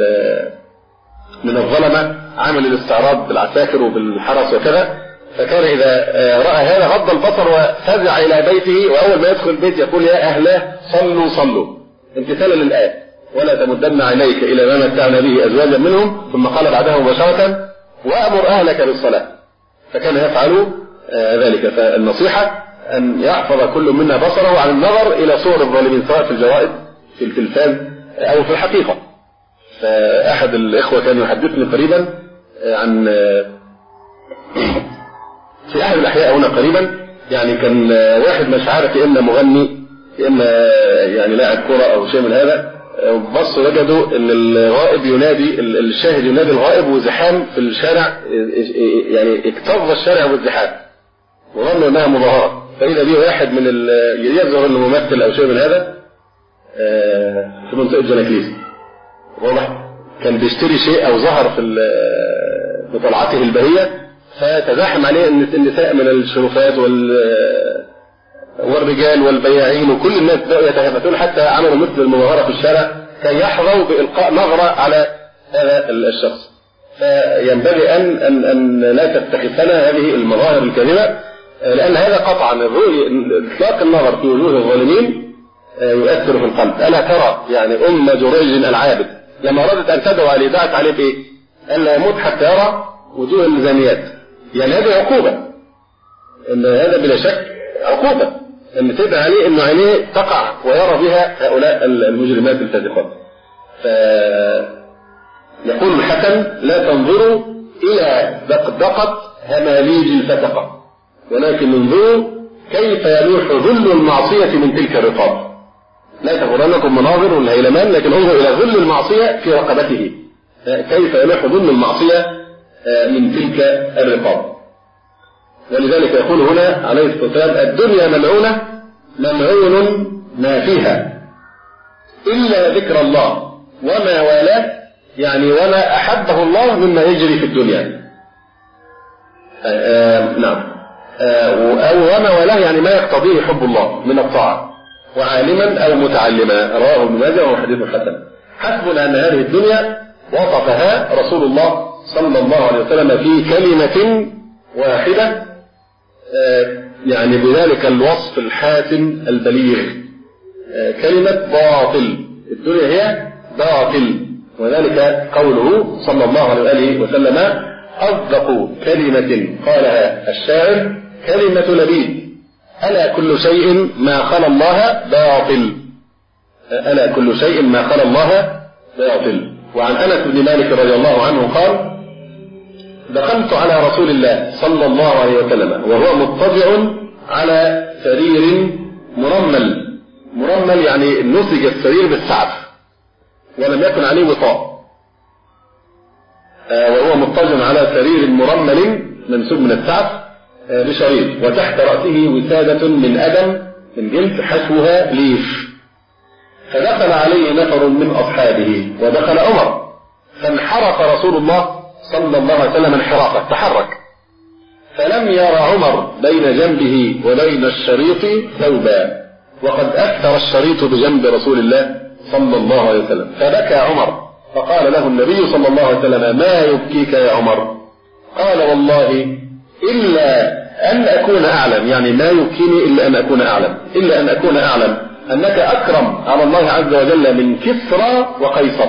من الظلمة عمل الاستعراض بالعساكر وبالحرس وكذا، فكان إذا رأى هذا غض البصر وفزع إلى بيته، وأول ما يدخل البيت يقول يا أهله صلوا صلوا امتثالا للآية ولا تمدن عينيك إلى ما متعنا به أزواجا منهم، ثم قال بعدها مباشرة وأمر أهلك بالصلاة، فكان يفعل ذلك. فالنصيحة أن يحفظ كل منا بصره عن النظر إلى صور الظالمين سواء في الجرائد في التلفاز أو في الحقيقة. فأحد الإخوة كان يحدثني قريبا عن في أحد الأحياء هنا قريبا، يعني كان واحد مش عارف يا إما مغني يا إما يعني لاعب كرة أو شيء من هذا، بصوا وجدوا إن الغائب ينادي الشاهد ينادي الغائب وزحام في الشارع، يعني اكتظ الشارع والزحام وظنوا أنها مظاهرة، فإذا به واحد من يظهر إنه ممثل أو شيء من هذا في منطقة جناكليس. واضح؟ كان بيشتري شيء أو ظهر في طلعته البهية، فتزاحم عليه النساء من الشرفات والرجال والبياعين وكل الناس بدأوا يتهافتون، حتى عملوا مثل المظاهرة في الشارع كي يحظوا بإلقاء نظرة على هذا الشخص. فينبغي أن لا تتخذنا هذه المظاهر الكاذبة، لأن هذا قطعا إطلاق النظر في وجوه الظالمين يؤثر في القلب. ألا ترى يعني جريج العابد لما أرادت أن تدعو عليه دعت عليه بإيه؟ ألا يموت حتى يرى وجوه الميزانيات. يعني هذه عقوبة، إن هذا بلا شك عقوبة أن تدعى عليه أن عينيه تقع ويرى بها هؤلاء المجرمات الفاسقات. فيقول الحسن لا تنظروا إلى دقدقة هماليج الفتقة، ولكن انظروا كيف يلوح ظل المعصية من تلك الرقاب. لا تغرنكم مناظر والهيلمان، لكن انظروا إلى ظل المعصية في رقبته، كيف يلوح ظل المعصية من تلك الرقاب. ولذلك يقول هنا عليه الصلاة والسلام الدنيا ملعونة ملعون ما فيها إلا ذكر الله وما والاه، يعني وما أحبه الله مما يجري في الدنيا. نعم، أو وما والاه يعني ما يقتضيه حب الله من الطاعة، وعالما أو متعلما. رواه ابن ماجه وهو حديث حسن. حسبنا أن هذه الدنيا وصفها رسول الله صلى الله عليه وسلم في كلمة واحدة، يعني بذلك الوصف الحاسم البليغ، كلمة باطل. الدنيا هي باطل، وذلك قوله صلى الله عليه وسلم أصدق كلمة قالها الشاعر كلمة لبيد ألا كل شيء ما خلا الله باطل، ألا كل شيء ما خلا الله باطل. وعن أنس بن مالك رضي الله عنه قال دخلت على رسول الله صلى الله عليه وسلم وهو مضطجع على سرير مرمل يعني نسج السرير بالسعف ولم يكن عليه وطاء، وهو مضطجع على سرير مرمل منسوب من السعف بشريط، وتحت رأسه وسادة من أدم من جلد حشوها ليف. فدخل عليه نفر من أصحابه ودخل عمر، فانحرف رسول الله صلى الله عليه وسلم انحرافه، تحرك، فلم يرى عمر بين جنبه وبين الشريط ثوبا، وقد أكثر الشريط بجنب رسول الله صلى الله عليه وسلم. فبكى عمر، فقال له النبي صلى الله عليه وسلم ما يبكيك يا عمر؟ قال والله إلا أن أكون أعلم، يعني ما يبكيني إلا أن أكون أعلم، إلا أن أكون أعلم أنك أكرم على الله عز وجل من كسرى وقيصر،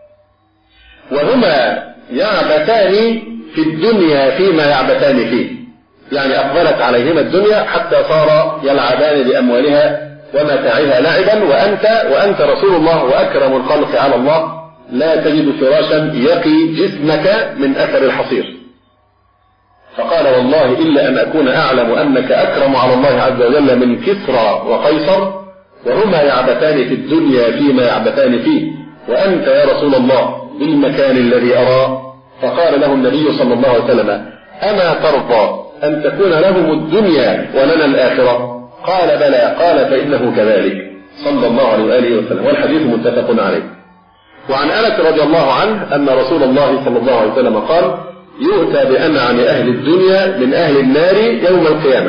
وهما يعبتان في الدنيا فيما يعبتان فيه، يعني أقبلت عليهما الدنيا حتى صار يلعبان بأموالها ومتاعها لعبا، وأنت رسول الله وأكرم الخلق على الله لا تجد فراشا يقي جسمك من أثر الحصير. فقال والله إلا أن أكون أعلم أنك أكرم على الله عز وجل من كسرى وقيصر، وهما يعبثان في الدنيا فيما يعبثان فيه، وأنت يا رسول الله بالمكان الذي أرى. فقال له النبي صلى الله عليه وسلم: أما ترضى أن تكون لهم الدنيا ولنا الآخرة؟ قال بلى. قال فإنه كذلك، صلى الله عليه وآله وسلم. والحديث متفق عليه. وعن أنس رضي الله عنه أن رسول الله صلى الله عليه وسلم قال: يؤتى بأنعم أهل الدنيا من أهل النار يوم القيامة،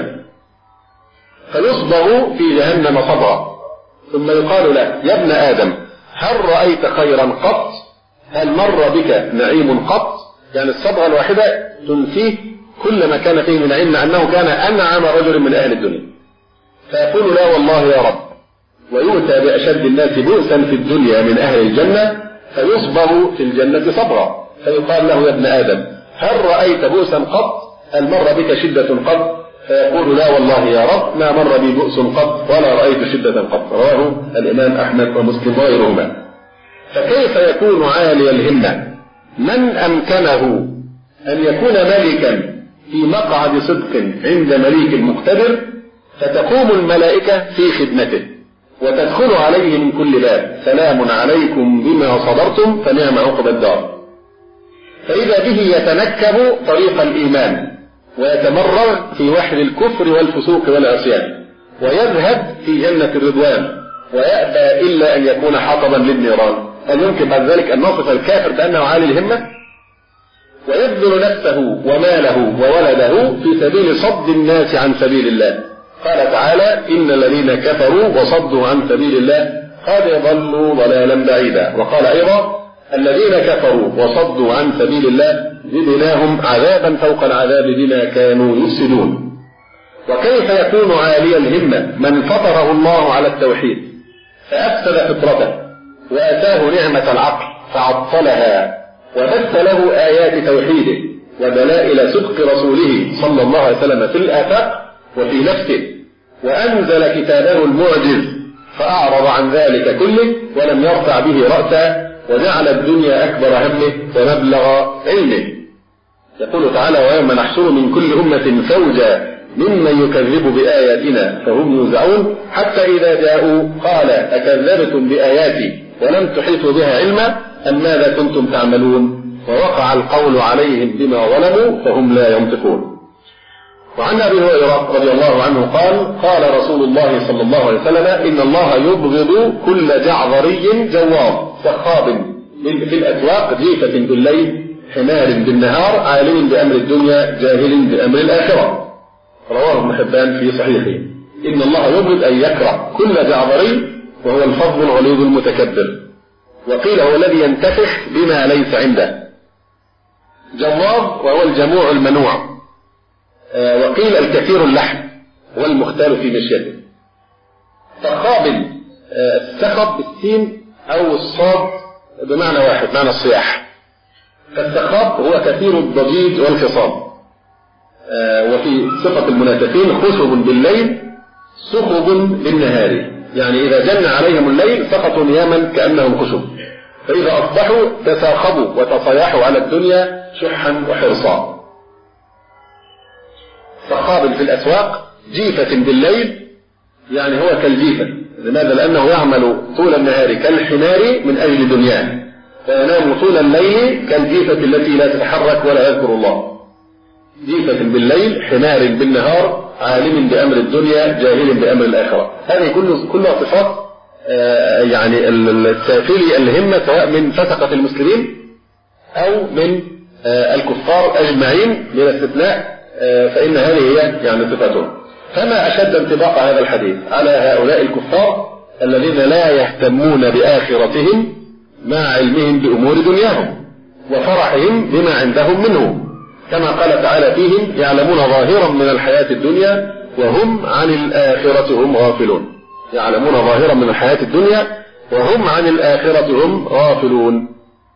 فيصبغ في جهنم صبغا، ثم يقال له: يا ابن آدم هل رأيت خيرا قط؟ هل مر بك نعيم قط؟ يعني الصبغة الواحدة تنسيه كل ما كان فيه من نعيم، أنه كان أنعم رجل من أهل الدنيا. فيقول: لا والله يا رب. ويؤتى بأشد الناس بؤسا في الدنيا من أهل الجنة، فيصبغ في الجنة صبغا، فيقال له: يا ابن آدم هل رأيت بؤسا قط؟ هل مر بك شدة قط؟ فيقول: لا والله يا رب ما مر بي بؤس قط ولا رأيت شدة قط. رواه الإمام أحمد ومسلم وغيرهما. فكيف يكون عالي الهمة من أمكنه أن يكون ملكا في مقعد صدق عند مليك مقتدر، فتقوم الملائكة في خدمته وتدخل عليه من كل باب: سلام عليكم بما صبرتم فنعم عقبى الدار. فإذا به يتنكب طريق الإيمان ويتمرغ في وحل الكفر والفسوق والعصيان، ويذهب في جنة الرضوان، ويأبى إلا أن يكون حطبا للنيران. هل يمكن بعد ذلك أن نصف الكافر بأنه عالي الهمة؟ ويبذل نفسه وماله وولده في سبيل صد الناس عن سبيل الله. قال تعالى: إن الذين كفروا وصدوا عن سبيل الله قد ضلوا ضلالا بعيدا. وقال أيضا: الذين كفروا وصدوا عن سبيل الله زدناهم عذابا فوق العذاب بما كانوا يفسدون. وكيف يكون عالي الهمة من فطره الله على التوحيد فأفسد فطرته وأتاه نعمة العقل فعطلها، وبث له آيات توحيده ودلائل صدق رسوله صلى الله عليه وسلم في الآفاق وفي نفسه، وأنزل كتابه المعجز فأعرض عن ذلك كله ولم يرفع به رأسا، وجعل الدنيا أكبر همه ومبلغ علمه. يقول تعالى: ويوم نحشر من كل أمة فوجا ممن يكذب بآياتنا فهم يوزعون، حتى إذا جاءوا قال: أكذبتم بآياتي ولم تحيطوا بها علما أم ماذا كنتم تعملون؟ ووقع القول عليهم بما ظلموا فهم لا ينطقون. وعن أبي هريرة رضي الله عنه قال: قال رسول الله صلى الله عليه وسلم: إن الله يبغض كل جعظري جواب سخاب في الأسواق جيفة بالليل حمار بالنهار عالم بأمر الدنيا جاهل بأمر الآخرة. رواه ابن حبان في صحيحه. إن الله يبغض أن يكره كل جعظري، وهو الفظ الغليظ المتكبر. وقيل هو الذي ينتفخ بما ليس عنده. جواب وهو الجموع المنوع. وقيل الكثير اللحم والمختال في مشيته. سخاب، السخب بالسين أو الصاد بمعنى واحد، معنى الصياح. فالسخاب هو كثير الضجيج والخصام. وفي صفة المنافقين: خشب بالليل سخب بالنهار، يعني إذا جن عليهم الليل سقطوا نياما كأنهم خشب، فإذا أصبحوا تساخبوا وتصايحوا على الدنيا شحا وحرصا. سخاب في الأسواق، جيفة بالليل، يعني هو كالجيفة. لماذا؟ لأنه يعمل طول النهار كالحمار من أجل دنياه، وينام طول الليل كالجيفة التي لا تتحرك ولا يذكر الله. جيفة بالليل، حمار بالنهار، عالم بأمر الدنيا جاهل بأمر الآخرة. هذه كلها صفات يعني السافلي الهمة، سواء من فسقة المسلمين أو من الكفار أجمعين بلا استثناء، فإن هذه هي يعني صفاتهم. فما أشد انطباق هذا الحديث على هؤلاء الكفار الذين لا يهتمون بآخرتهم مع علمهم بأمور دنياهم وفرحهم بما عندهم منه، كما قال تعالى فيهم: يعلمون ظاهرا من الحياة الدنيا وهم عن الآخرة هم غافلون. يعلمون ظاهرا من الحياة الدنيا وهم عن الآخرة هم غافلون.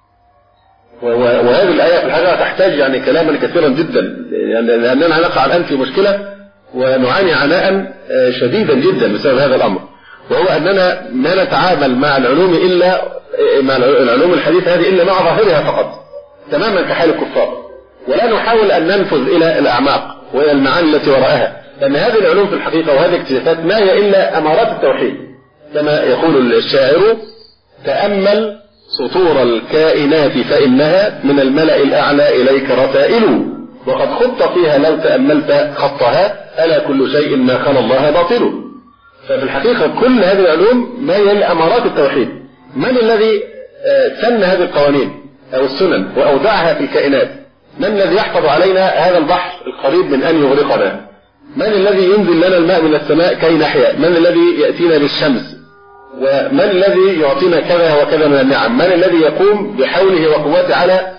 وهذه الآية في الحقيقة تحتاج يعني كلاما كثيرا جدا، يعني لأننا نقع الآن في مشكلة ونعاني عناء شديدا جدا بسبب هذا الأمر، وهو أننا ما نتعامل مع العلوم إلا مع العلوم الحديثة هذه إلا مع ظاهرها فقط، تماما كحال الكفار. ولا نحاول أن ننفذ إلى الأعماق وإلى المعاني التي وراءها، لأن هذه العلوم في الحقيقة وهذه الاكتشافات ما هي إلا أمارات التوحيد. كما يقول الشاعر: تأمل سطور الكائنات فإنها من الملأ الأعلى إليك رسائل، وقد خط فيها لو تأملت خطها، ألا كل شيء ما خلا الله باطل. ففي الحقيقة كل هذه العلوم ما هي إلا أمارات التوحيد. من الذي سن هذه القوانين أو السنن وأودعها في الكائنات؟ من الذي يحفظ علينا هذا البحر القريب من أن يغرقنا؟ من الذي ينزل لنا الماء من السماء كي نحيا؟ من الذي يأتينا بالشمس؟ ومن الذي يعطينا كذا وكذا من النعم؟ من الذي يقوم بحوله وقوته على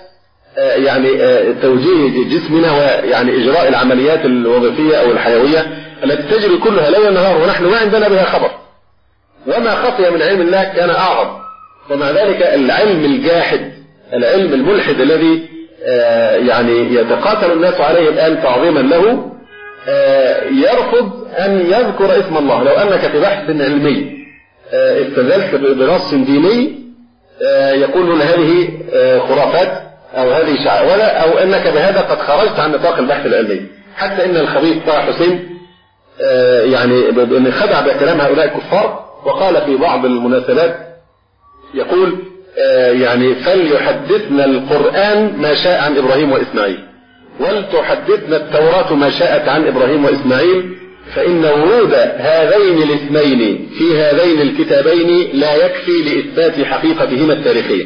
توجيه جسمنا ويعني إجراء العمليات الوظيفية أو الحيوية التي تجري كلها ليل نهار ونحن ما عندنا بها خبر؟ وما خفي من علم الله كان أعظم. ومع ذلك العلم الجاحد، العلم الملحد الذي يعني يتقاتل الناس عليه الآن تعظيما له، يرفض أن يذكر اسم الله. لو أنك في بحث علمي استدلت بنص ديني يقولون هذه خرافات أو هذه شعوذة أو أنك بهذا قد خرجت عن نطاق البحث العلمي. حتى إن الخبيث طه حسين يعني أن خدع بكلام هؤلاء الكفار، وقال في بعض المناسبات يقول يعني فليحدثنا القرآن ما شاء عن إبراهيم وإسماعيل، ولتحدثنا التوراة ما شاءت عن إبراهيم وإسماعيل، فإن ورود هذين الاثنين في هذين الكتابين لا يكفي لإثبات حقيقتهما التاريخية.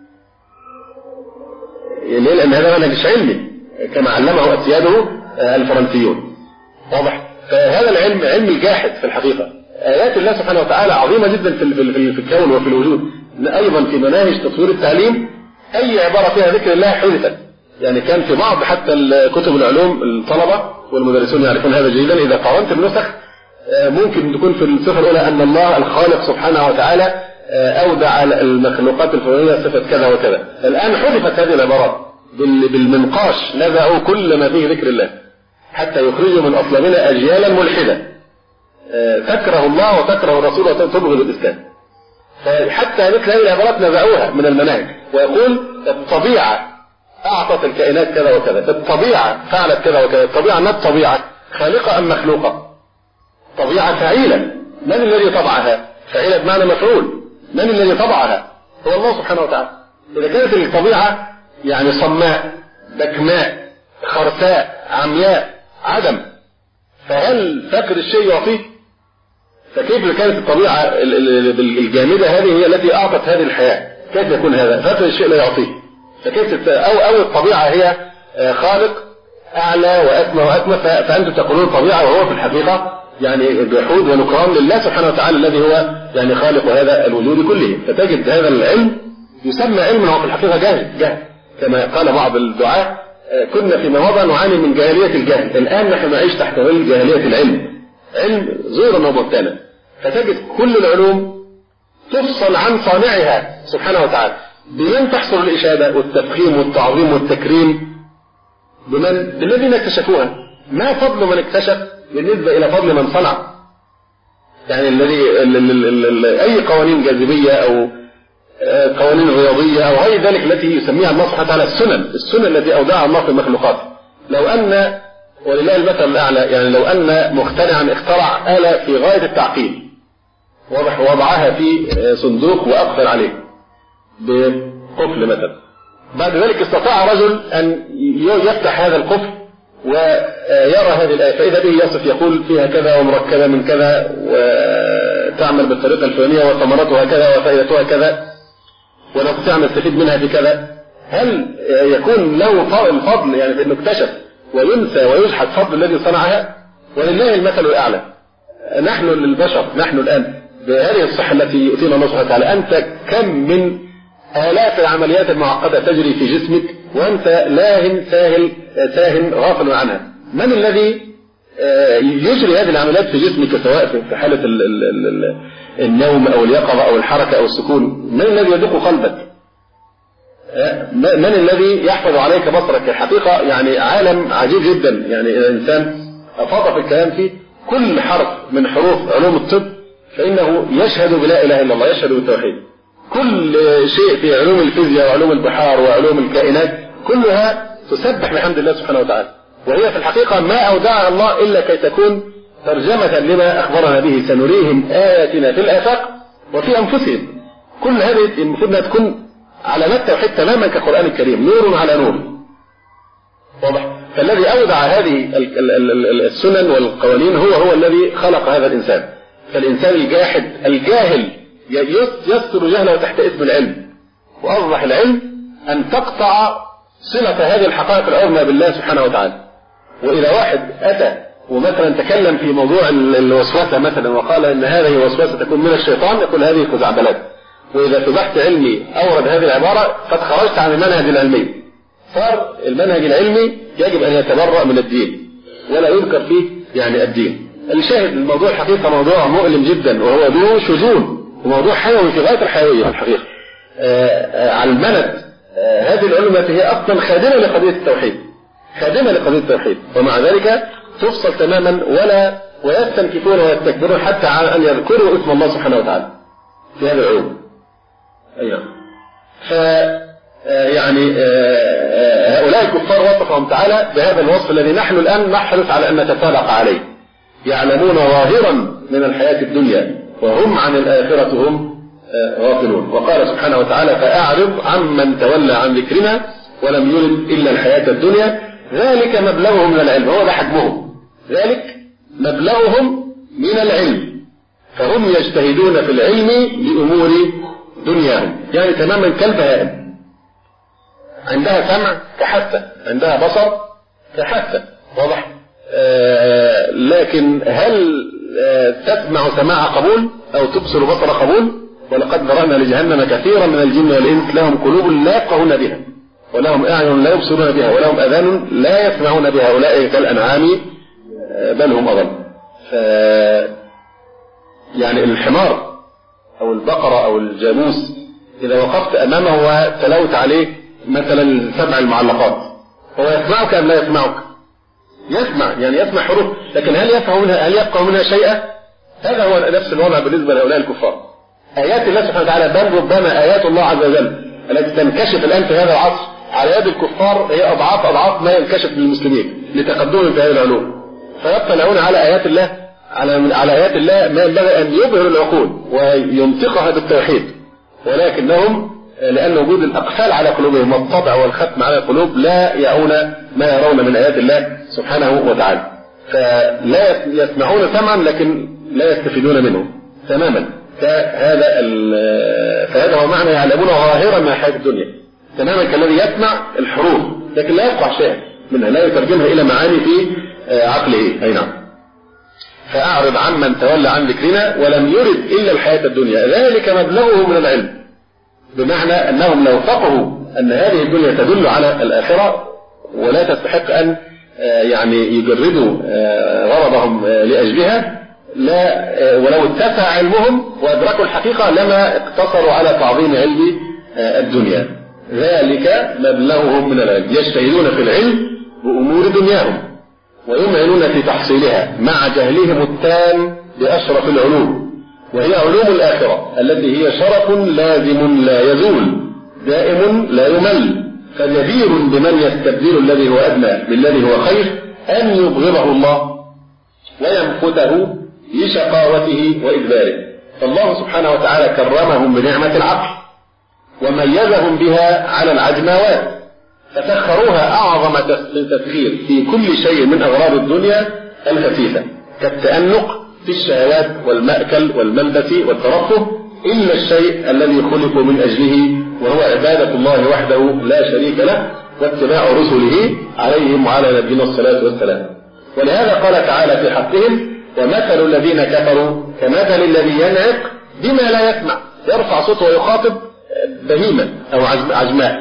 ليه؟ لأن هذا منهج علمي كما علمه أسياده الفرنسيون. واضح؟ فهذا العلم علم الجاحد في الحقيقة. آيات الله سبحانه وتعالى عظيمة جدا في الكون وفي الوجود. أيضا في مناهج تطوير التعليم أي عبارة فيها ذكر الله حدثت. يعني كان في بعض حتى كتب العلوم الطلبة والمدرسون يعرفون هذا جيدا، إذا قارنت النسخ ممكن تكون في الصفة الأولى أن الله الخالق سبحانه وتعالى أودع المخلوقات الفلانية صفة كذا وكذا. الآن حذفت هذه العبارات بالمنقاش، نزعوا كل ما فيه ذكر الله حتى يخرجوا من أصلابنا أجيالا ملحدة تكره الله وتكره الرسول وتبغض الإسلام. فحتى مثل هذه العبارات نزعوها من المناهج، ويقول الطبيعة أعطت الكائنات كذا وكذا، الطبيعة فعلت كذا وكذا. الطبيعة ما الطبيعة خالقة أم مخلوقة؟ طبيعة فاعلة. من الذي طبعها؟ فاعلة بمعنى مفعول. من الذي طبعها؟ هو الله سبحانه وتعالى. إذا كانت الطبيعة يعني صماء بكماء خرساء عمياء عدم، فهل فقر الشيء يعطيه؟ فكيف كانت الطبيعة الجامدة هذه هي التي أعطت هذه الحياة؟ كيف يكون هذا؟ فقر الشيء لا يعطيه. فكيف أو الطبيعة هي خالق أعلى وأسمى وأسمى، فأنتم تقولون طبيعة وهو في الحقيقة يعني جحود ونكران لله سبحانه وتعالى الذي هو يعني خالق هذا الوجود كله. فتجد هذا العلم يسمى علما وهو في الحقيقة جهل. كما قال بعض الدعاة كنا فيما مضى نعاني من جاهلية الجهل، الآن نحن نعيش تحت ظل جاهلية العلم، علم زورا وبهتانا. فتجد كل العلوم تفصل عن صانعها سبحانه وتعالى. بمن تحصل الإشادة والتفخيم والتعظيم والتكريم؟ بالذين اكتشفوها. ما فضل من اكتشف بالنسبة إلى فضل من صنع؟ يعني الذي أي قوانين جاذبية أو قوانين رياضية أو غير ذلك التي يسميها الله سبحانه وتعالى السنن التي أودعها الله في المخلوقات. لو أن ولله المثل الأعلى، يعني لو أن مخترعا اخترع آلة في غاية التعقيد واضح وضعها في صندوق وأقفل عليه بقفل مثلا، بعد ذلك استطاع رجل أن يفتح هذا القفل ويرى هذه الآية فإذا به يصف يقول فيها كذا ومركبة من كذا وتعمل بالطريقة الفلانية وثمرتها كذا وفائدتها كذا ونستطيع أن نستفيد منها في كذا. هل يكون له الفضل يعني بأنه اكتشف وينسى ويجحد فضل الذي صنعها؟ ولله المثل الأعلى. نحن للبشر نحن الآن بهذه الصحة التي يؤتينا الله سبحانه وتعالى، أنت كم من آلاف العمليات المعقدة تجري في جسمك وأنت لاهن ساهن غافل عنها. من الذي يجري هذه العمليات في جسمك سواء في حالة النوم أو اليقظة أو الحركة أو السكون؟ من الذي يدق قلبك؟ من الذي يحفظ عليك بصرك؟ الحقيقة يعني عالم عجيب جدا. يعني الإنسان أفاض في الكلام فيه كل حرف من حروف علوم الطب فإنه يشهد بلا إله إلا الله، يشهد بالتوحيد. كل شيء في علوم الفيزياء وعلوم البحار وعلوم الكائنات كلها تسبح بحمد الله سبحانه وتعالى، وهي في الحقيقة ما أودعها الله إلا كي تكون ترجمة لما أخبرنا به: سنريهم آياتنا في الآفاق وفي أنفسهم. كل هذه المفروض أنها تكون علامات توحيد تماما كالقرآن الكريم، نور على نور. واضح؟ فالذي أودع هذه السنن والقوانين هو الذي خلق هذا الإنسان. فالإنسان الجاحد الجاهل يستر جهله تحت اسم العلم، وأوضح العلم أن تقطع صلة هذه الحقائق العظمى بالله سبحانه وتعالى. وإذا واحد أتى ومثلا تكلم في موضوع الوسوسة مثلا وقال إن هذه وسوسة تكون من الشيطان، يقول هذه خزعبلات. وإذا في بحث علمي أورد هذه العبارة قد خرجت عن المنهج العلمي. صار المنهج العلمي يجب أن يتبرأ من الدين ولا يذكر فيه يعني الدين. الشاهد الموضوع الحقيقة موضوع مؤلم جدا، وهو ذو شجون وموضوع حيوي في غاية الحيوية الحقيقة. علمنت هذه العلوم التي هي أصلا خادمة لقضية التوحيد، خادمة لقضية التوحيد، ومع ذلك تفصل تماما ويستنكفون ويستكبرون حتى على أن يذكروا اسم الله سبحانه وتعالى في هذه العلوم. أيوة. يعني هؤلاء الكفار وصفهم تعالى بهذا الوصف الذي نحن الآن نحرص على أن نتسابق عليه: يعلمون ظاهرا من الحياة الدنيا وهم عن الآخرة هم غافلون. وقال سبحانه وتعالى: فأعرض عمن تولى عن ذكرنا ولم يرد إلا الحياة الدنيا ذلك مبلغهم من العلم. هو ده حجمهم، ذلك مبلغهم من العلم، فهم يجتهدون في العلم لأمور دنياهم، يعني تماما كالبهائم. عندها سمع كحاسة، عندها بصر كحاسة. واضح؟ لكن هل تسمع سماع قبول أو تبصر بصر قبول؟ ولقد ذرأنا لجهنم كثيرا من الجن والإنس لهم قلوب لا يفقهون بها ولهم أعين لا يبصرون بها ولهم أذان لا يسمعون بها أولئك كالأنعام بل هم أضل. يعني الحمار أو البقرة أو الجاموس إذا وقفت أمامه وتلوت عليه مثلا 7 المعلقات هو يسمعك أم لا يسمعك؟ يسمع، يعني يسمع حروف، لكن هل يفقه منها شيئا؟ هذا هو نفس الوضع بالنسبة لهؤلاء الكفار. آيات الله سبحانه وتعالى بل ربما آيات الله عز وجل التي تنكشف الآن في هذا العصر على يد الكفار هي أضعاف ما ينكشف للمسلمين لتقدمهم في هذه العلوم، فيطلعون على آيات الله على آيات الله ما ينبغي أن يبهر العقول وينطقها بالتوحيد، ولكنهم لأن وجود الأقفال على قلوبهم والطبع والختم على القلوب لا يعون ما يرون من آيات الله سبحانه وتعالى، فلا يسمعون سمعا لكن لا يستفيدون منه تماما. فهذا هو معنى يعلمون ظاهرا من حياة الدنيا، تماما كالذي يسمع الحروف لكن لا يفقه شيئا منها، لا يترجمها إلى معاني في عقله. أي نعم. فأعرض عمن تولى عن ذكرنا ولم يرد إلا الحياة الدنيا ذلك مبلغه من العلم، بمعنى أنهم لو فقهوا أن هذه الدنيا تدل على الآخرة ولا تستحق أن يعني يجردوا غرضهم لأجلها، لا ولو اتسع علمهم وأدركوا الحقيقة لما اقتصروا على تعظيم علم الدنيا. ذلك مبلغهم من العلم، يجتهدون في العلم بأمور دنياهم ويمعنون في تحصيلها مع جهلهم التام بأشرف العلوم، وهي علوم الآخرة التي هي شرف لازم لا يزول دائم لا يمل، فجدير بمن يستبدل الذي هو أدنى بالذي هو خير أن يبغضه الله ويمقته لشقاوته وإدباره. فالله سبحانه وتعالى كرمهم بنعمة العقل وميزهم بها على العجماوات، فسخروها أعظم تسخير في كل شيء من أغراض الدنيا الخفيفة كالتأنق في الشهوات والمأكل والملبس والترفه، إلا الشيء الذي خلقوا من أجله وهو عبادة الله وحده لا شريك له واتباع رسله عليهم وعلى نبينا الصلاة والسلام. ولهذا قال تعالى في حقهم: ومثل الذين كفروا كمثل الذي ينعق بما لا يسمع، يرفع صوته ويخاطب بهيمة أو عجماء،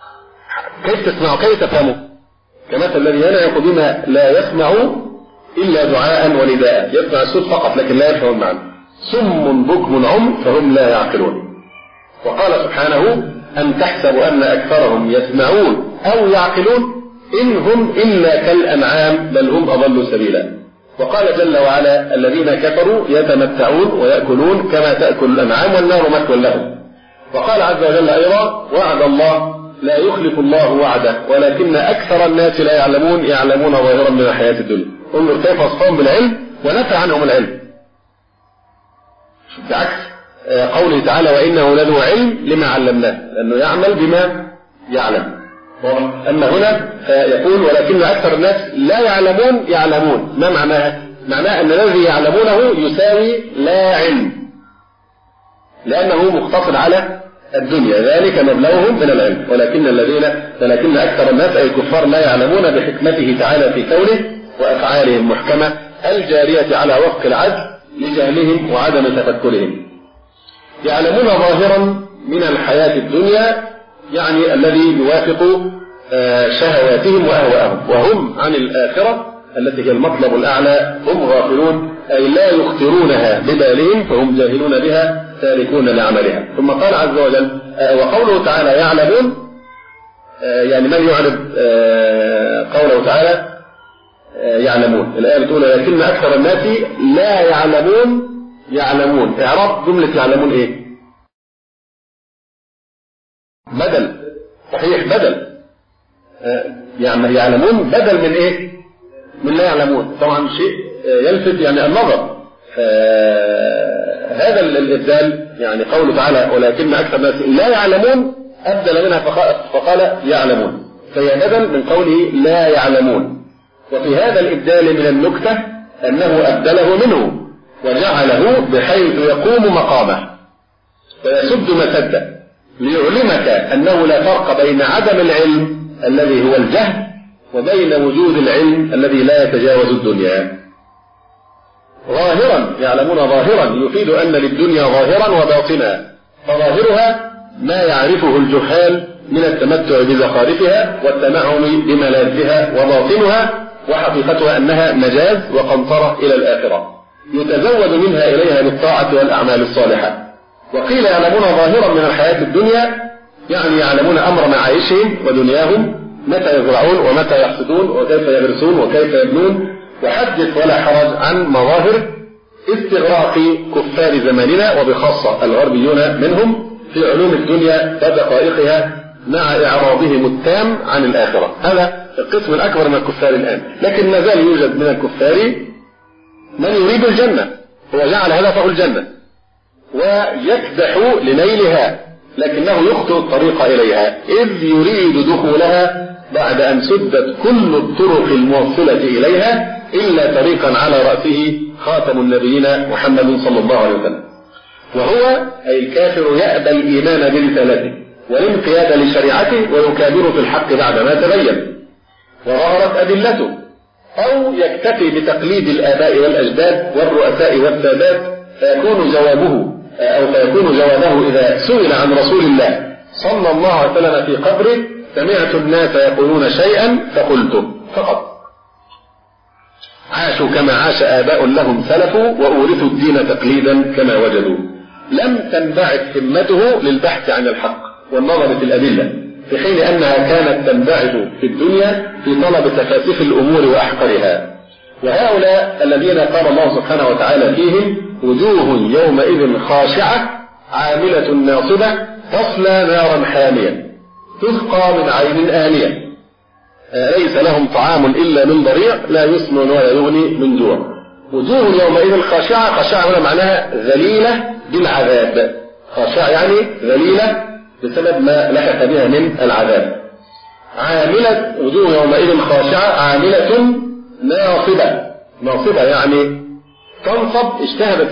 كيف تسمعوا كيف تفهموا؟ كمثل الذي ينعق بما لا يسمع إلا دعاء ونداء، يسمع الصوت فقط لكن لا يفهم المعنى، صم بكم عم فهم لا يعقلون. وقال سبحانه: أم تحسب أن أكثرهم يسمعون أو يعقلون إن هم إلا كالأنعام بل هم أضل سبيلا. وقال جل وعلا: الذين كفروا يتمتعون ويأكلون كما تأكل الأنعام والنار مثوى لهم. وقال عز وجل أيضا: وعد الله لا يخلف الله وعده ولكن أكثر الناس لا يعلمون ظاهرا من الحياة الدنيا. انظر كيف وصفهم بالعلم ونفى عنهم العلم، بعكس قوله تعالى وإنه لذو علم لما علمناه، لأنه يعمل بما يعلم. أما هنا يقول ولكن أكثر الناس لا يعلمون. ما معناها؟ معناه أن الذي يعلمونه يساوي لا علم، لأنه مقتصر على الدنيا، ذلك مبلغهم من العلم. ولكن أكثر الناس أي الكفار لا يعلمون بحكمته تعالى في كونه وأفعاله المحكمة الجارية على وفق العدل لجهلهم وعدم تفكرهم. يعلمون ظاهرا من الحياة الدنيا، يعني الذي يوافق شهواتهم وأهواءهم، وهم عن الآخرة التي هي المطلب الأعلى هم غافلون، أي لا يخطرونها ببالهم، فهم جاهلون بها تاركون لعملها. ثم قال عز وجل وقوله تعالى يعلمون، يعني من يعرف قوله تعالى يعلمون؟ الآية بتقول لكن أكثر الناس لا يعلمون. إعراب جملة يعلمون إيه؟ بدل، صحيح بدل. يعلمون بدل من إيه؟ من لا يعلمون. طبعا شيء يلفت يعني النظر. هذا الإبدال يعني قوله تعالى ولكن أكثر الناس لا يعلمون أبدل منها فقال يعلمون، فهي بدل من قوله لا يعلمون. وفي هذا الإبدال من النكتة أنه أبدله منه وجعله بحيث يقوم مقامه ويسد مسده ليعلمك أنه لا فرق بين عدم العلم الذي هو الجهل وبين وجود العلم الذي لا يتجاوز الدنيا. ظاهرا يعلمون ظاهرا يفيد أن للدنيا ظاهرا وباطنا، فظاهرها ما يعرفه الجهال من التمتع بزخارفها والتنعم بملاذها، وباطنها وحقيقتها أنها مجاز وقنطرة إلى الآخرة يتزود منها إليها بالطاعة والأعمال الصالحة. وقيل يعلمون ظاهرا من الحياة الدنيا يعني يعلمون أمر معايشهم ودنياهم، متى يزرعون ومتى يحصدون وكيف يغرسون وكيف يبنون. وحدث ولا حرج عن مظاهر استغراق كفار زماننا وبخاصة الغربيون منهم في علوم الدنيا ودقائقها مع إعراضهم التام عن الآخرة. هذا القسم الأكبر من الكفار الآن، لكن ما زال يوجد من الكفار من يريد الجنة وجعل هدفه الجنة ويكدح لنيلها، لكنه يخطئ الطريق إليها إذ يريد دخولها بعد أن سدت كل الطرق الموصلة إليها إلا طريقا على رأسه خاتم النبيين محمد صلى الله عليه وسلم. وهو أي الكافر يأبى الإيمان برسالته والانقياد لشريعته ويكابر في الحق بعدما تبين وظهرت أدلته، أو يكتفي بتقليد الآباء والأجداد والرؤساء والسادات فيكون جوابه إذا سئل عن رسول الله صلى الله عليه وسلم في قبره سمعت الناس يقولون شيئا فقلته فقط. عاشوا كما عاش آباء لهم سلفوا وأورثوا الدين تقليدا كما وجدوا. لم تنبعث همته للبحث عن الحق والنظر في الأدلة، في حين أنها كانت تنبعث في الدنيا في طلب تفاسيف الأمور وأحقرها. وهؤلاء الذين قال الله سبحانه وتعالى فيهم وجوه يومئذ خاشعة عاملة ناصبة تصلى نارا حامية تسقى من عين آنية ليس لهم طعام إلا من ضريع لا يسمن ولا يغني من جوع. وجوه يومئذ خاشعة، خاشعة هنا معناها ذليلة بالعذاب، خاشعة يعني ذليلة بسبب ما لحق بها من العذاب. عاملة وجوه يومئذ خاشعة عاملة ناصبة يعني تنصب، اجتهدت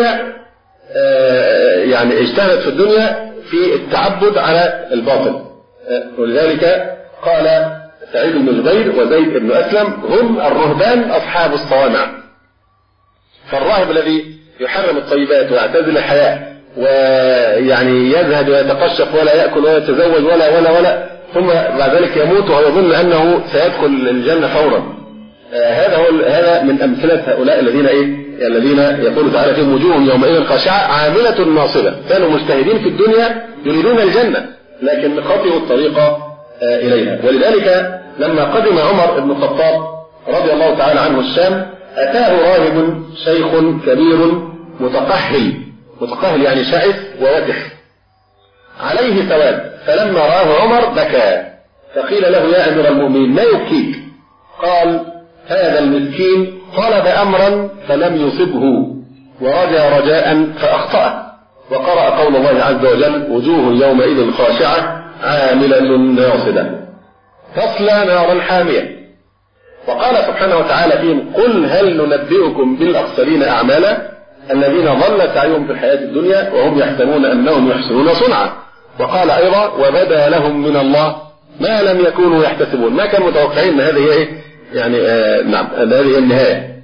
في الدنيا في التعبد على الباطل. ولذلك قال سعيد بن جبير وزيد بن أسلم هم الرهبان أصحاب الصوامع. فالراهب الذي يحرم الطيبات ويعتزل الحياة ويعني يذهب ويتقشف ولا يأكل ولا يتزوج ولا ثم بعد ذلك يموت ويظن أنه سيدخل الجنة فورا. هذا من أمثلة هؤلاء الذين يقول تعالى فيهم وجوه يومئذ خاشعة عاملة ناصبة، كانوا مجتهدين في الدنيا يريدون الجنة لكن خطئوا الطريق إليها. ولذلك لما قدم عمر بن الخطاب رضي الله تعالى عنه الشام أتاه راهب شيخ كبير متقهل يعني شائف ووجح عليه سواد، فلما رآه عمر بكى، فقيل له يا أمير المؤمنين ما يبكيك؟ قال هذا المسكين طلب أمرا فلم يصبه ورجى رجاء فأخطأه. وقرأ قول الله عز وجل وجوه يومئذ خاشعة عاملة ناصبة تصلى نارا حامية. وقال سبحانه وتعالى فيهم قل هل ننبئكم بالأخسرين أعمالا الذين ضل سعيهم في الحياة الدنيا وهم يحسبون أنهم يحسنون صنعا. وقال أيضا وبدا لهم من الله ما لم يكونوا يحتسبون، ما كانوا متوقعين أن هذه إيه يعني نعم هذه النهاية.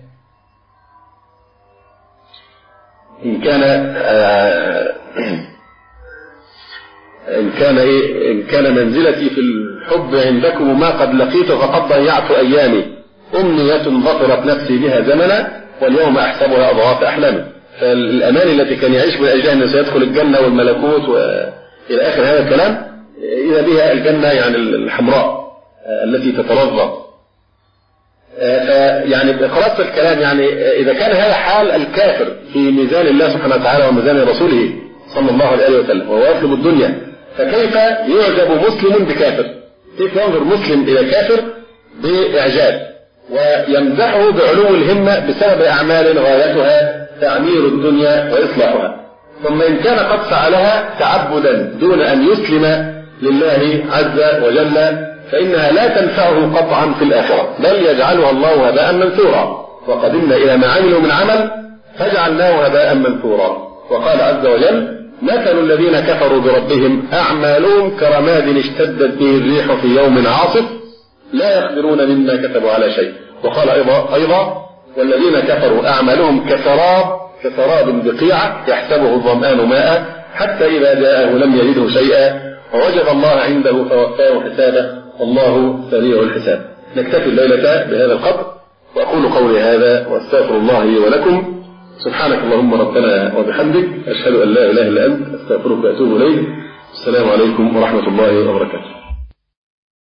إن كان منزلتي في الحب عندكم ما قد لقيت فقد ضيعت أيامي أمنية ظفرت نفسي بها زمنا واليوم أحسبها أضغاث أحلامي. فالأمان التي كان يعيش من أجلها أنه سيدخل الجنة والملكوت وإلى آخر هذا الكلام إذا بها الجنة يعني الحمراء التي تترضى. يعني خلاص الكلام يعني إذا كان هذا حال الكافر في ميزان الله سبحانه وتعالى وميزان رسوله صلى الله عليه وسلم وهو يطلب الدنيا، فكيف يعجب مسلم بكافر؟ كيف ينظر مسلم إلى كافر بإعجاب ويمدحه بعلو الهمة بسبب أعمال غايتها تعمير الدنيا وإصلاحها؟ ثم إن كان قد فعلها تعبدا دون أن يسلم لله عز وجل فإنها لا تنفعه قطعا في الآخرة، بل يجعلها الله هباء منثورا. وقدمنا إلى ما عملوا من عمل فجعلناه هباء منثورا. وقال عز وجل مثل الذين كفروا بربهم أعمالهم كرماد اشتدت به الريح في يوم عاصف لا يقدرون مما كتبوا على شيء. وقال أيضا والذين كفروا أعمالهم كسراب بقيعة يحسبه الظمآن ماء حتى إذا جاءه لم يجده شيئا ووجد الله عنده فوفاه حسابه والله سريع الحساب. نكتفي الليلة بهذا القدر وأقول قولي هذا واستغفر الله لي ولكم. سبحانك اللهم ربنا وبحمدك أشهد أن لا إله إلا أنت أستغفرك وأتوب إليك. السلام عليكم ورحمة الله وبركاته.